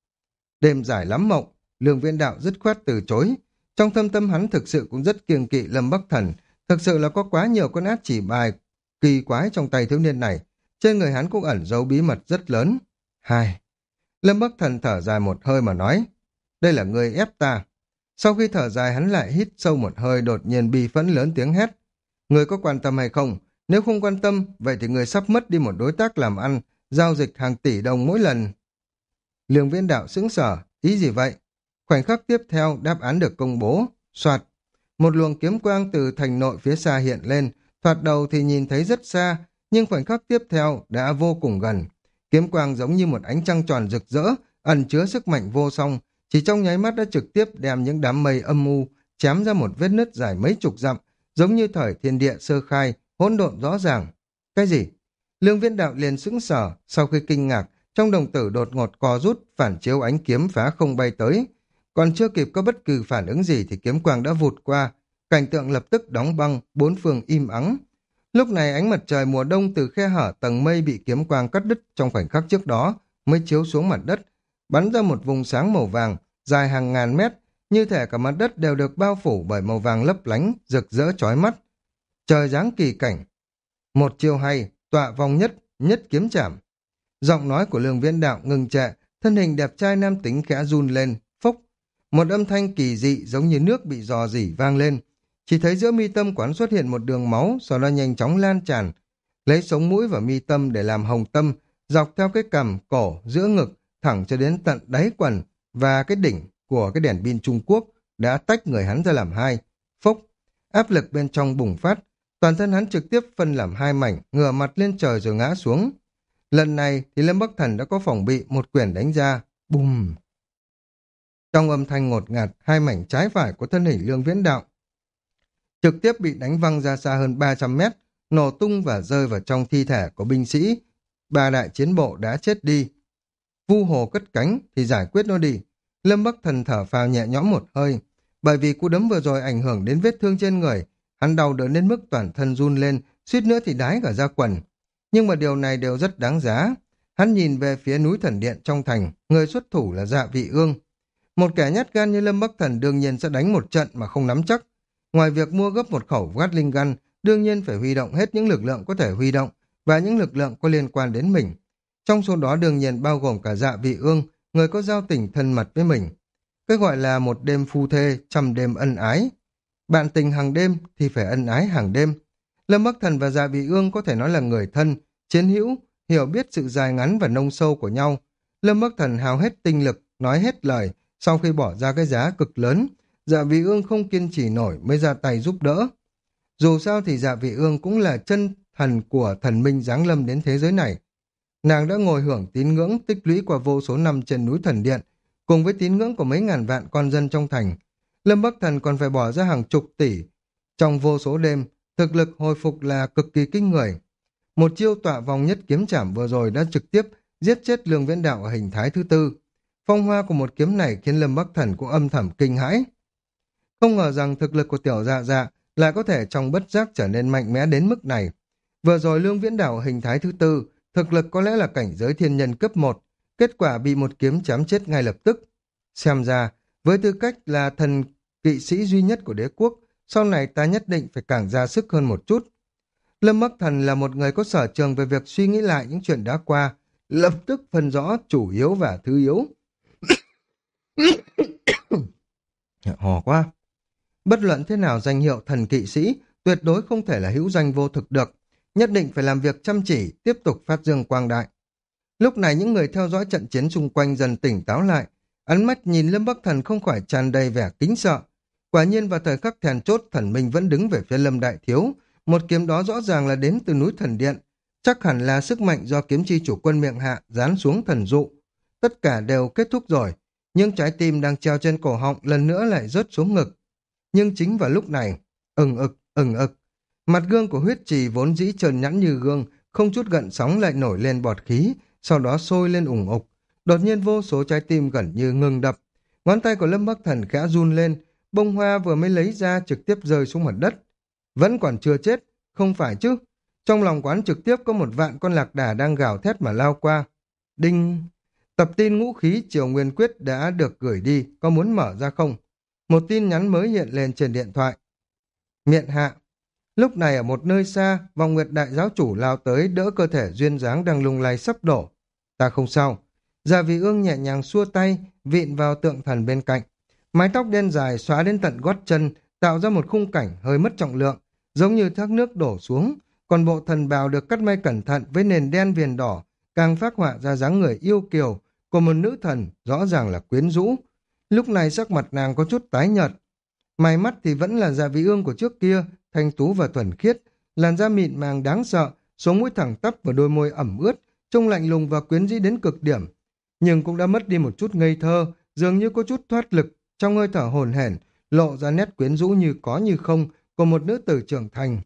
Đêm dài lắm mộng, Lương Viễn Đạo dứt khoát từ chối. Trong thâm tâm hắn thực sự cũng rất kiêng kỵ Lâm Bắc Thần, thực sự là có quá nhiều con át chỉ bài kỳ quái trong tay thiếu niên này, trên người hắn cũng ẩn giấu bí mật rất lớn. Hai. Lâm Bắc Thần thở dài một hơi mà nói, đây là ngươi ép ta. Sau khi thở dài hắn lại hít sâu một hơi, đột nhiên bi phẫn lớn tiếng hét. Ngươi có quan tâm hay không? Nếu không quan tâm, vậy thì ngươi sắp mất đi một đối tác làm ăn, giao dịch hàng tỷ đồng mỗi lần. Lương Viễn Đạo sững sờ, ý gì vậy? Khoảnh khắc tiếp theo, đáp án được công bố. Soạt, một luồng kiếm quang từ thành nội phía xa hiện lên, thoạt đầu thì nhìn thấy rất xa, nhưng khoảnh khắc tiếp theo đã vô cùng gần. Kiếm quang giống như một ánh trăng tròn rực rỡ, ẩn chứa sức mạnh vô song, chỉ trong nháy mắt đã trực tiếp đem những đám mây âm u chém ra một vết nứt dài mấy chục dặm, giống như thời thiên địa sơ khai, hỗn độn rõ ràng. Cái gì? Lương Viễn Đạo liền sững sờ, sau khi kinh ngạc, trong đồng tử đột ngột co rút, phản chiếu ánh kiếm phá không bay tới. Còn chưa kịp có bất cứ phản ứng gì thì kiếm quang đã vụt qua, cảnh tượng lập tức đóng băng, bốn phương im ắng. Lúc này ánh mặt trời mùa đông từ khe hở tầng mây bị kiếm quang cắt đứt trong khoảnh khắc trước đó mới chiếu xuống mặt đất, bắn ra một vùng sáng màu vàng, dài hàng ngàn mét, như thể cả mặt đất đều được bao phủ bởi màu vàng lấp lánh, rực rỡ chói mắt. Trời giáng kỳ cảnh. Một chiêu hay, tọa vong nhất, nhất kiếm chảm. Giọng nói của Lương Viễn Đạo ngừng trệ, thân hình đẹp trai nam tính khẽ run lên, phốc. Một âm thanh kỳ dị giống như nước bị rò rỉ vang lên. Chỉ thấy giữa mi tâm quán xuất hiện một đường máu, sau đó nhanh chóng lan tràn. Lấy sống mũi và mi tâm để làm hồng tâm, dọc theo cái cằm, cổ, giữa ngực, thẳng cho đến tận đáy quần và cái đỉnh của cái đèn pin Trung Quốc đã tách người hắn ra làm hai. Phốc, áp lực bên trong bùng phát, Toàn thân hắn trực tiếp phân làm hai mảnh, ngửa mặt lên trời rồi ngã xuống. Lần này thì Lâm Bắc Thần đã có phòng bị, một quyền đánh ra. Bùm! Trong âm thanh ngột ngạt, hai mảnh trái phải của thân hình Lương Viễn Đạo trực tiếp bị đánh văng ra xa hơn ba trăm mét, nổ tung và rơi vào trong thi thể của binh sĩ. Ba đại chiến bộ đã chết đi. Vu Hồ cất cánh thì giải quyết nó đi. Lâm Bắc Thần thở phào nhẹ nhõm một hơi. Bởi vì cú đấm vừa rồi ảnh hưởng đến vết thương trên người, hắn đau đớn đến mức toàn thân run lên, suýt nữa thì đái cả ra quần. Nhưng mà điều này đều rất đáng giá. Hắn nhìn về phía núi thần điện trong thành, người xuất thủ là Dạ Vị Ương. Một kẻ nhát gan như Lâm Bắc Thần đương nhiên sẽ đánh một trận mà không nắm chắc. Ngoài việc mua gấp một khẩu Gatling gun, đương nhiên phải huy động hết những lực lượng có thể huy động và những lực lượng có liên quan đến mình. Trong số đó đương nhiên bao gồm cả Dạ Vị Ương, người có giao tình thân mật với mình. Cái gọi là một đêm phu thê, trăm đêm ân ái. Bạn tình hàng đêm thì phải ân ái hàng đêm. Lâm Bắc Thần và Dạ Vị Ương có thể nói là người thân, chiến hữu, hiểu biết sự dài ngắn và nông sâu của nhau. Lâm Bắc Thần hao hết tinh lực, nói hết lời, sau khi bỏ ra cái giá cực lớn, Dạ Vị Ương không kiên trì nổi mới ra tay giúp đỡ. Dù sao thì Dạ Vị Ương cũng là chân thần của thần minh giáng lâm đến thế giới này. Nàng đã ngồi hưởng tín ngưỡng tích lũy qua vô số năm trên núi thần điện, cùng với tín ngưỡng của mấy ngàn vạn con dân trong thành. Lâm Bắc Thần còn phải bỏ ra hàng chục tỷ. Trong vô số đêm, thực lực hồi phục là cực kỳ kinh người. Một chiêu tọa vòng nhất kiếm chảm vừa rồi đã trực tiếp giết chết Lương Viễn Đạo ở hình thái thứ tư. Phong hoa của một kiếm này khiến Lâm Bắc Thần cũng âm thầm kinh hãi. Không ngờ rằng thực lực của tiểu dạ dạ lại có thể trong bất giác trở nên mạnh mẽ đến mức này. Vừa rồi Lương Viễn Đạo hình thái thứ tư, thực lực có lẽ là cảnh giới thiên nhân cấp một, kết quả bị một kiếm chém chết ngay lập tức. Xem ra, với tư cách là thần kỵ sĩ duy nhất của đế quốc, sau này ta nhất định phải càng ra sức hơn một chút. Lâm Bắc Thần là một người có sở trường về việc suy nghĩ lại những chuyện đã qua, lập tức phân rõ chủ yếu và thứ yếu. Hò quá. Bất luận thế nào danh hiệu thần kỵ sĩ, tuyệt đối không thể là hữu danh vô thực được. Nhất định phải làm việc chăm chỉ, tiếp tục phát dương quang đại. Lúc này những người theo dõi trận chiến xung quanh dần tỉnh táo lại. Ánh mắt nhìn Lâm Bắc Thần không khỏi tràn đầy vẻ kính sợ. Quả nhiên vào thời khắc then chốt, thần minh vẫn đứng về phía Lâm Đại Thiếu. Một kiếm đó rõ ràng là đến từ núi thần điện. Chắc hẳn là sức mạnh do kiếm chi chủ quân miệng hạ dán xuống thần dụ. Tất cả đều kết thúc rồi. Nhưng trái tim đang treo trên cổ họng lần nữa lại rớt xuống ngực. Nhưng chính vào lúc này, ừng ực, ừng ực, mặt gương của huyết trì vốn dĩ trơn nhẵn như gương, không chút gợn sóng lại nổi lên bọt khí, sau đó sôi lên ủng ục. Đột nhiên vô số trái tim gần như ngừng đập. Ngón tay của Lâm Bắc Thần khẽ run lên, bông hoa vừa mới lấy ra trực tiếp rơi xuống mặt đất. Vẫn còn chưa chết, không phải chứ? Trong lòng quán trực tiếp có một vạn con lạc đà đang gào thét mà lao qua. Đinh! Tập tin ngũ khí Triều Nguyên Quyết đã được gửi đi, có muốn mở ra không? Một tin nhắn mới hiện lên trên điện thoại. Miện hạ. Lúc này ở một nơi xa, vòng nguyệt đại giáo chủ lao tới đỡ cơ thể duyên dáng đang lung lay sắp đổ. Ta không sao. Dạ Vị Ương nhẹ nhàng xua tay, vịn vào tượng thần bên cạnh. Mái tóc đen dài xóa đến tận gót chân, tạo ra một khung cảnh hơi mất trọng lượng, giống như thác nước đổ xuống. Còn bộ thần bào được cắt may cẩn thận với nền đen viền đỏ, càng phác họa ra dáng người yêu kiều của một nữ thần, rõ ràng là quyến rũ. Lúc này sắc mặt nàng có chút tái nhợt. Mày mắt thì vẫn là Dạ Vị Ương của trước kia, thanh tú và thuần khiết, làn da mịn màng đáng sợ, sống mũi thẳng tắp và đôi môi ẩm ướt, trông lạnh lùng và quyến rũ đến cực điểm. Nhưng cũng đã mất đi một chút ngây thơ, dường như có chút thoát lực, trong hơi thở hồn hển, lộ ra nét quyến rũ như có như không của một nữ tử trưởng thành.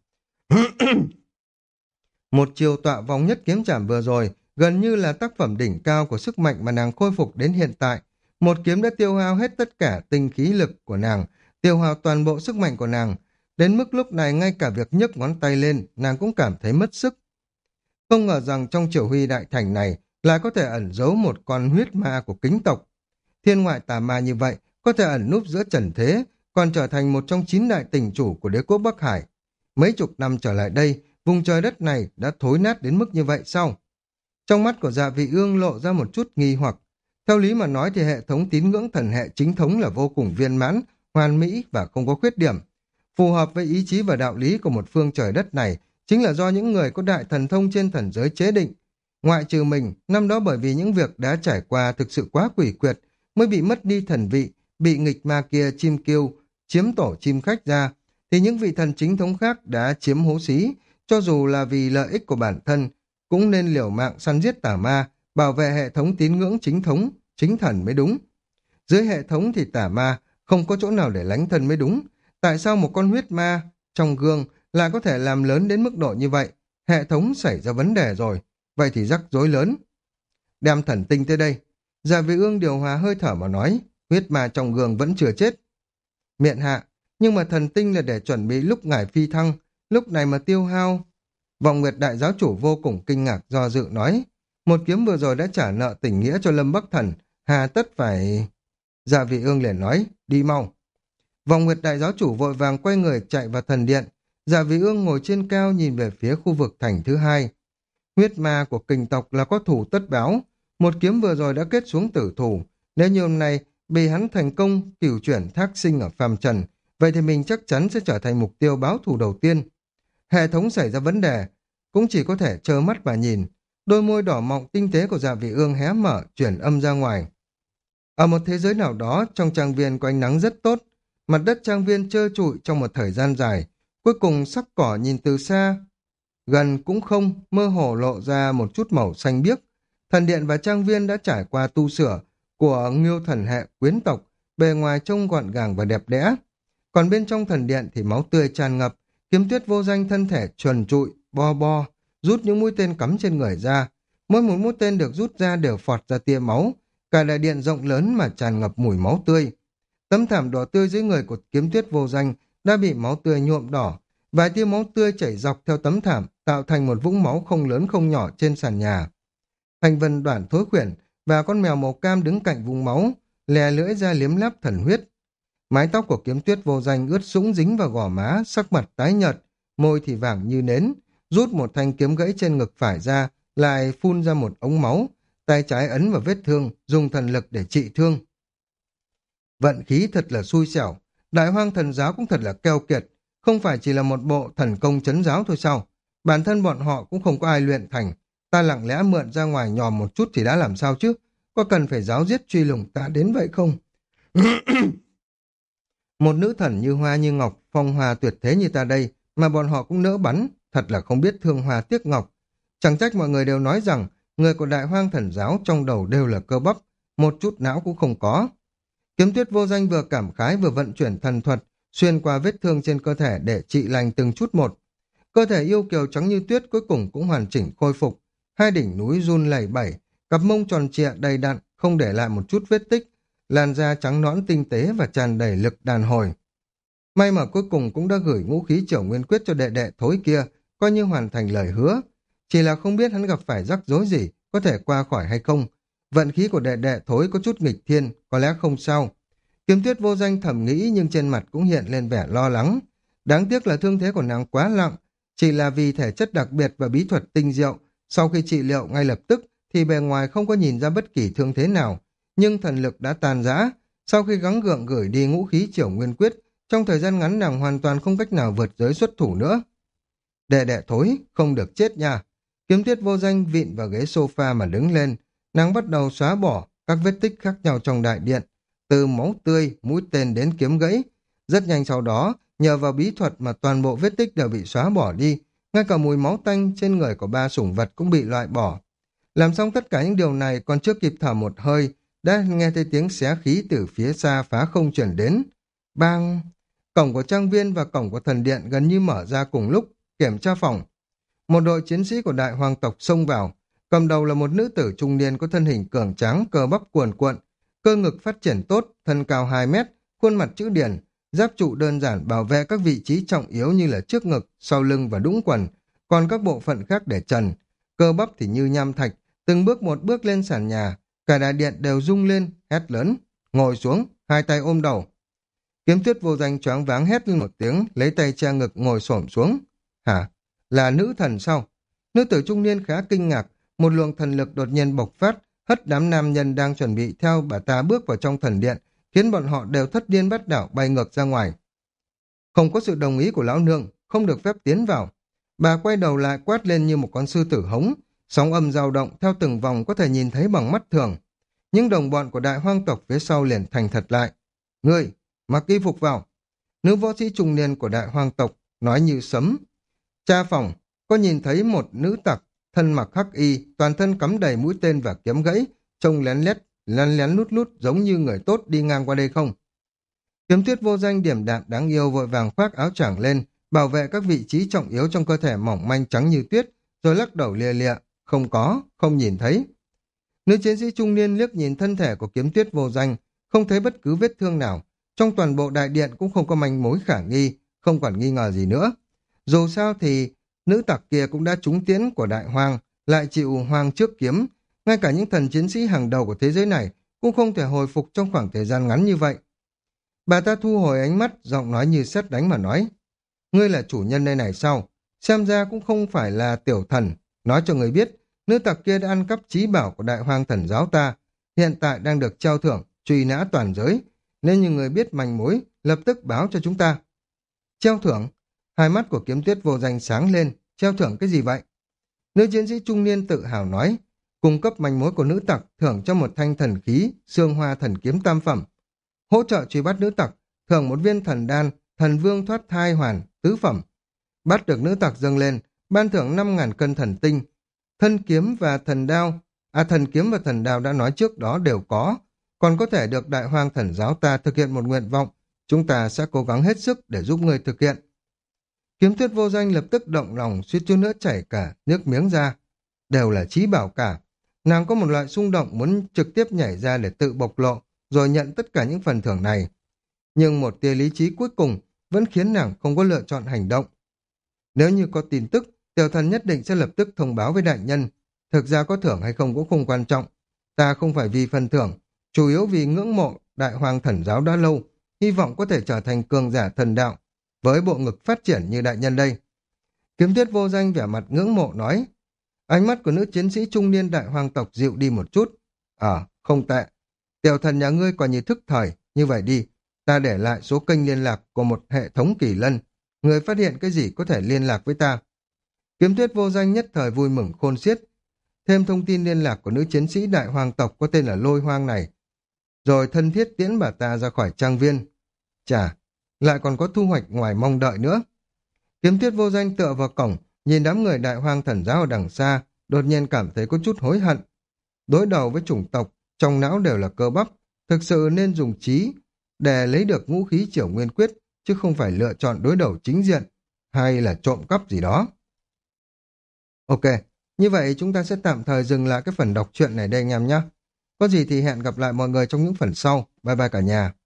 Một chiều tọa vòng nhất kiếm chảm vừa rồi, gần như là tác phẩm đỉnh cao của sức mạnh mà nàng khôi phục đến hiện tại. Một kiếm đã tiêu hao hết tất cả tinh khí lực của nàng, tiêu hao toàn bộ sức mạnh của nàng. Đến mức lúc này ngay cả việc nhấc ngón tay lên, nàng cũng cảm thấy mất sức. Không ngờ rằng trong triều huy đại thành này lại có thể ẩn giấu một con huyết ma của kính tộc. Thiên ngoại tà ma như vậy có thể ẩn núp giữa trần thế, còn trở thành một trong chín đại tỉnh chủ của đế quốc Bắc Hải. Mấy chục năm trở lại đây, vùng trời đất này đã thối nát đến mức như vậy sao? Trong mắt của Dạ Vị Ương lộ ra một chút nghi hoặc. Theo lý mà nói thì hệ thống tín ngưỡng thần hệ chính thống là vô cùng viên mãn, hoàn mỹ và không có khuyết điểm. Phù hợp với ý chí và đạo lý của một phương trời đất này chính là do những người có đại thần thông trên thần giới chế định. Ngoại trừ mình, năm đó bởi vì những việc đã trải qua thực sự quá quỷ quyệt, mới bị mất đi thần vị, bị nghịch ma kia chim kêu, chiếm tổ chim khách ra, thì những vị thần chính thống khác đã chiếm hố xí, cho dù là vì lợi ích của bản thân, cũng nên liều mạng săn giết tà ma, bảo vệ hệ thống tín ngưỡng chính thống, chính thần mới đúng. Dưới hệ thống thì tà ma không có chỗ nào để lánh thân mới đúng. Tại sao một con huyết ma trong gương lại có thể làm lớn đến mức độ như vậy? Hệ thống xảy ra vấn đề rồi. Vậy thì rắc rối lớn. Đem thần tinh tới đây. Dạ vị ương điều hòa hơi thở mà nói, huyết ma trong gương vẫn chưa chết. Miện hạ, nhưng mà thần tinh là để chuẩn bị lúc ngài phi thăng, lúc này mà tiêu hao. Vọng Nguyệt đại giáo chủ vô cùng kinh ngạc do dự nói, một kiếm vừa rồi đã trả nợ tình nghĩa cho Lâm Bắc Thần, hà tất phải... Dạ vị ương liền nói, đi mau. Vọng Nguyệt đại giáo chủ vội vàng quay người chạy vào thần điện. Dạ vị ương ngồi trên cao nhìn về phía khu vực thành thứ hai. Huyết ma của kình tộc là có thủ tất báo. Một kiếm vừa rồi đã kết xuống tử thủ. Nếu như hôm nay bị hắn thành công cửu chuyển thác sinh ở phàm trần, vậy thì mình chắc chắn sẽ trở thành mục tiêu báo thù đầu tiên. Hệ thống xảy ra vấn đề, cũng chỉ có thể trơ mắt mà nhìn. Đôi môi đỏ mọng tinh tế của dạ vị ương hé mở, chuyển âm ra ngoài. Ở một thế giới nào đó, trong trang viên có ánh nắng rất tốt, mặt đất trang viên trơ trụi trong một thời gian dài, cuối cùng sắc cỏ nhìn từ xa, gần cũng không, mơ hồ lộ ra một chút màu xanh biếc. Thần điện và trang viên đã trải qua tu sửa của Ngưu thần hệ quyến tộc, bề ngoài trông gọn gàng và đẹp đẽ. Còn bên trong thần điện thì máu tươi tràn ngập, Kiếm Tuyết vô danh thân thể trần trụi, bo bo, rút những mũi tên cắm trên người ra. Mỗi một mũi tên được rút ra đều phọt ra tia máu, cả đại điện rộng lớn mà tràn ngập mùi máu tươi. Tấm thảm đỏ tươi dưới người của Kiếm Tuyết vô danh đã bị máu tươi nhuộm đỏ, vài tia máu tươi chảy dọc theo tấm thảm, tạo thành một vũng máu không lớn không nhỏ trên sàn nhà. Thành vân Đoản Thối Khuyển và con mèo màu cam đứng cạnh vũng máu, lè lưỡi ra liếm láp thần huyết. Mái tóc của Kiếm Tuyết vô danh ướt sũng dính vào gò má, sắc mặt tái nhợt, môi thì vàng như nến, rút một thanh kiếm gãy trên ngực phải ra, lại phun ra một ống máu, tay trái ấn vào vết thương, dùng thần lực để trị thương. Vận khí thật là xui xẻo, Đại Hoang thần giáo cũng thật là keo kiệt, không phải chỉ là một bộ thần công trấn giáo thôi sao? Bản thân bọn họ cũng không có ai luyện thành, ta lặng lẽ mượn ra ngoài nhòm một chút thì đã làm sao chứ? Có cần phải giáo giết truy lùng ta đến vậy không? Một nữ thần như hoa như ngọc, phong hoa tuyệt thế như ta đây, mà bọn họ cũng nỡ bắn, thật là không biết thương hoa tiếc ngọc. Chẳng trách mọi người đều nói rằng, người của Đại Hoang thần giáo trong đầu đều là cơ bắp, một chút não cũng không có. Kiếm Tuyết vô danh vừa cảm khái vừa vận chuyển thần thuật, xuyên qua vết thương trên cơ thể để trị lành từng chút một. Cơ thể yêu kiều trắng như tuyết cuối cùng cũng hoàn chỉnh khôi phục, hai đỉnh núi run lẩy bẩy, cặp mông tròn trịa đầy đặn, không để lại một chút vết tích, làn da trắng nõn tinh tế và tràn đầy lực đàn hồi. May mà cuối cùng cũng đã gửi ngũ khí Triểu Nguyên Quyết cho đệ đệ thối kia, coi như hoàn thành lời hứa. Chỉ là không biết hắn gặp phải rắc rối gì, có thể qua khỏi hay không. Vận khí của đệ đệ thối có chút nghịch thiên, có lẽ không sao. Kiếm Tuyết vô danh thầm nghĩ nhưng trên mặt cũng hiện lên vẻ lo lắng. Đáng tiếc là thương thế của nàng quá nặng, chỉ là vì thể chất đặc biệt và bí thuật tinh diệu. Sau khi trị liệu ngay lập tức thì bề ngoài không có nhìn ra bất kỳ thương thế nào, nhưng thần lực đã tàn rã. Sau khi gắng gượng gửi đi ngũ khí Triểu Nguyên Quyết, trong thời gian ngắn nàng hoàn toàn không cách nào vượt giới xuất thủ nữa. Đệ đệ thối, không được chết nha. Kiếm Tuyết vô danh vịn vào ghế sofa mà đứng lên, nàng bắt đầu xóa bỏ các vết tích khác nhau trong đại điện, từ máu tươi, mũi tên đến kiếm gãy. Rất nhanh sau đó, nhờ vào bí thuật mà toàn bộ vết tích đều bị xóa bỏ đi, ngay cả mùi máu tanh trên người của ba sủng vật cũng bị loại bỏ. Làm xong tất cả những điều này còn chưa kịp thở một hơi, đã nghe thấy tiếng xé khí từ phía xa phá không chuyển đến. Bang! Cổng của trang viên và cổng của thần điện gần như mở ra cùng lúc, kiểm tra phòng. Một đội chiến sĩ của Đại Hoàng tộc xông vào, cầm đầu là một nữ tử trung niên có thân hình cường tráng, cơ bắp cuồn cuộn, cơ ngực phát triển tốt, thân cao hai mét, khuôn mặt chữ điển, giáp trụ đơn giản bảo vệ các vị trí trọng yếu như là trước ngực, sau lưng và đũng quần, còn các bộ phận khác để trần. Cơ bắp thì như nham thạch, từng bước một bước lên sàn nhà, cả đại điện đều rung lên, hét lớn, ngồi xuống, hai tay ôm đầu. Kiếm Tuyết vô danh choáng váng hét lên một tiếng, lấy tay che ngực ngồi xổm xuống. Hả? Là nữ thần sao? Nữ tử trung niên khá kinh ngạc, một luồng thần lực đột nhiên bộc phát, hất đám nam nhân đang chuẩn bị theo bà ta bước vào trong thần điện, khiến bọn họ đều thất điên bắt đảo bay ngược ra ngoài. Không có sự đồng ý của lão nương, không được phép tiến vào. Bà quay đầu lại quát lên như một con sư tử hống, sóng âm dao động theo từng vòng có thể nhìn thấy bằng mắt thường. Những đồng bọn của Đại Hoang tộc phía sau liền thành thật lại. Ngươi, mặc y phục vào. Nữ võ sĩ trung niên của đại hoang tộc nói như sấm. Cha phòng, có nhìn thấy một nữ tặc, thân mặc hắc y, toàn thân cắm đầy mũi tên và kiếm gãy, trông lén lét, lén lén lút lút giống như người tốt đi ngang qua đây không? Kiếm Tuyết vô danh điểm đạm đáng yêu vội vàng khoác áo choàng lên, bảo vệ các vị trí trọng yếu trong cơ thể mỏng manh trắng như tuyết, rồi lắc đầu lia lịa, không có, không nhìn thấy. Nữ chiến sĩ trung niên liếc nhìn thân thể của Kiếm Tuyết vô danh, không thấy bất cứ vết thương nào, trong toàn bộ đại điện cũng không có manh mối khả nghi, không còn nghi ngờ gì nữa. Dù sao thì nữ tặc kia cũng đã trúng tiễn của đại hoang, lại chịu hoang trước kiếm, ngay cả những thần chiến sĩ hàng đầu của thế giới này cũng không thể hồi phục trong khoảng thời gian ngắn như vậy. Bà ta thu hồi ánh mắt, giọng nói như sét đánh mà nói, ngươi là chủ nhân nơi này sao? Xem ra cũng không phải là tiểu thần, nói cho người biết, nữ tặc kia đã ăn cắp trí bảo của đại hoang thần giáo ta, hiện tại đang được treo thưởng, truy nã toàn giới, nên như người biết manh mối, lập tức báo cho chúng ta. Treo thưởng? Hai mắt của Kiếm Tuyết vô danh sáng lên, treo thưởng cái gì vậy? Nữ chiến sĩ trung niên tự hào nói, cung cấp manh mối của nữ tặc, thưởng cho một thanh thần khí, xương hoa thần kiếm tam phẩm. Hỗ trợ truy bắt nữ tặc, thưởng một viên thần đan, thần vương thoát thai hoàn, tứ phẩm. Bắt được nữ tặc dâng lên, ban thưởng năm ngàn cân thần tinh. Thân kiếm và thần đao, à thần kiếm và thần đao đã nói trước đó đều có, còn có thể được đại hoang thần giáo ta thực hiện một nguyện vọng, chúng ta sẽ cố gắng hết sức để giúp người thực hiện. Kiếm Tuyết vô danh lập tức động lòng, suýt chút nữa chảy cả nước miếng ra. Đều là chí bảo cả. Nàng có một loại xung động muốn trực tiếp nhảy ra để tự bộc lộ, rồi nhận tất cả những phần thưởng này. Nhưng một tia lý trí cuối cùng vẫn khiến nàng không có lựa chọn hành động. Nếu như có tin tức, tiểu thần nhất định sẽ lập tức thông báo với đại nhân. Thực ra có thưởng hay không cũng không quan trọng. Ta không phải vì phần thưởng, chủ yếu vì ngưỡng mộ đại hoàng thần giáo đã lâu, hy vọng có thể trở thành cường giả thần đạo, với bộ ngực phát triển như đại nhân đây. Kiếm Tuyết vô danh vẻ mặt ngưỡng mộ nói. Ánh mắt của nữ chiến sĩ trung niên đại hoàng tộc dịu đi một chút. Ờ, không tệ. Tiểu thần nhà ngươi còn như thức thời, như vậy đi. Ta để lại số kênh liên lạc của một hệ thống kỳ lân. Người phát hiện cái gì có thể liên lạc với ta. Kiếm Tuyết vô danh nhất thời vui mừng khôn xiết. Thêm thông tin liên lạc của nữ chiến sĩ đại hoàng tộc có tên là Lôi Hoang này. Rồi thân thiết tiễn bà ta ra khỏi trang viên. Chà, lại còn có thu hoạch ngoài mong đợi nữa. Kiếm Tuyết vô danh tựa vào cổng, nhìn đám người đại hoang thần giáo ở đằng xa, đột nhiên cảm thấy có chút hối hận. Đối đầu với chủng tộc, trong não đều là cơ bắp, thực sự nên dùng trí để lấy được ngũ khí triểu nguyên quyết, chứ không phải lựa chọn đối đầu chính diện, hay là trộm cắp gì đó. Ok, như vậy chúng ta sẽ tạm thời dừng lại cái phần đọc truyện này đây anh em nhé. Có gì thì hẹn gặp lại mọi người trong những phần sau. Bye bye cả nhà.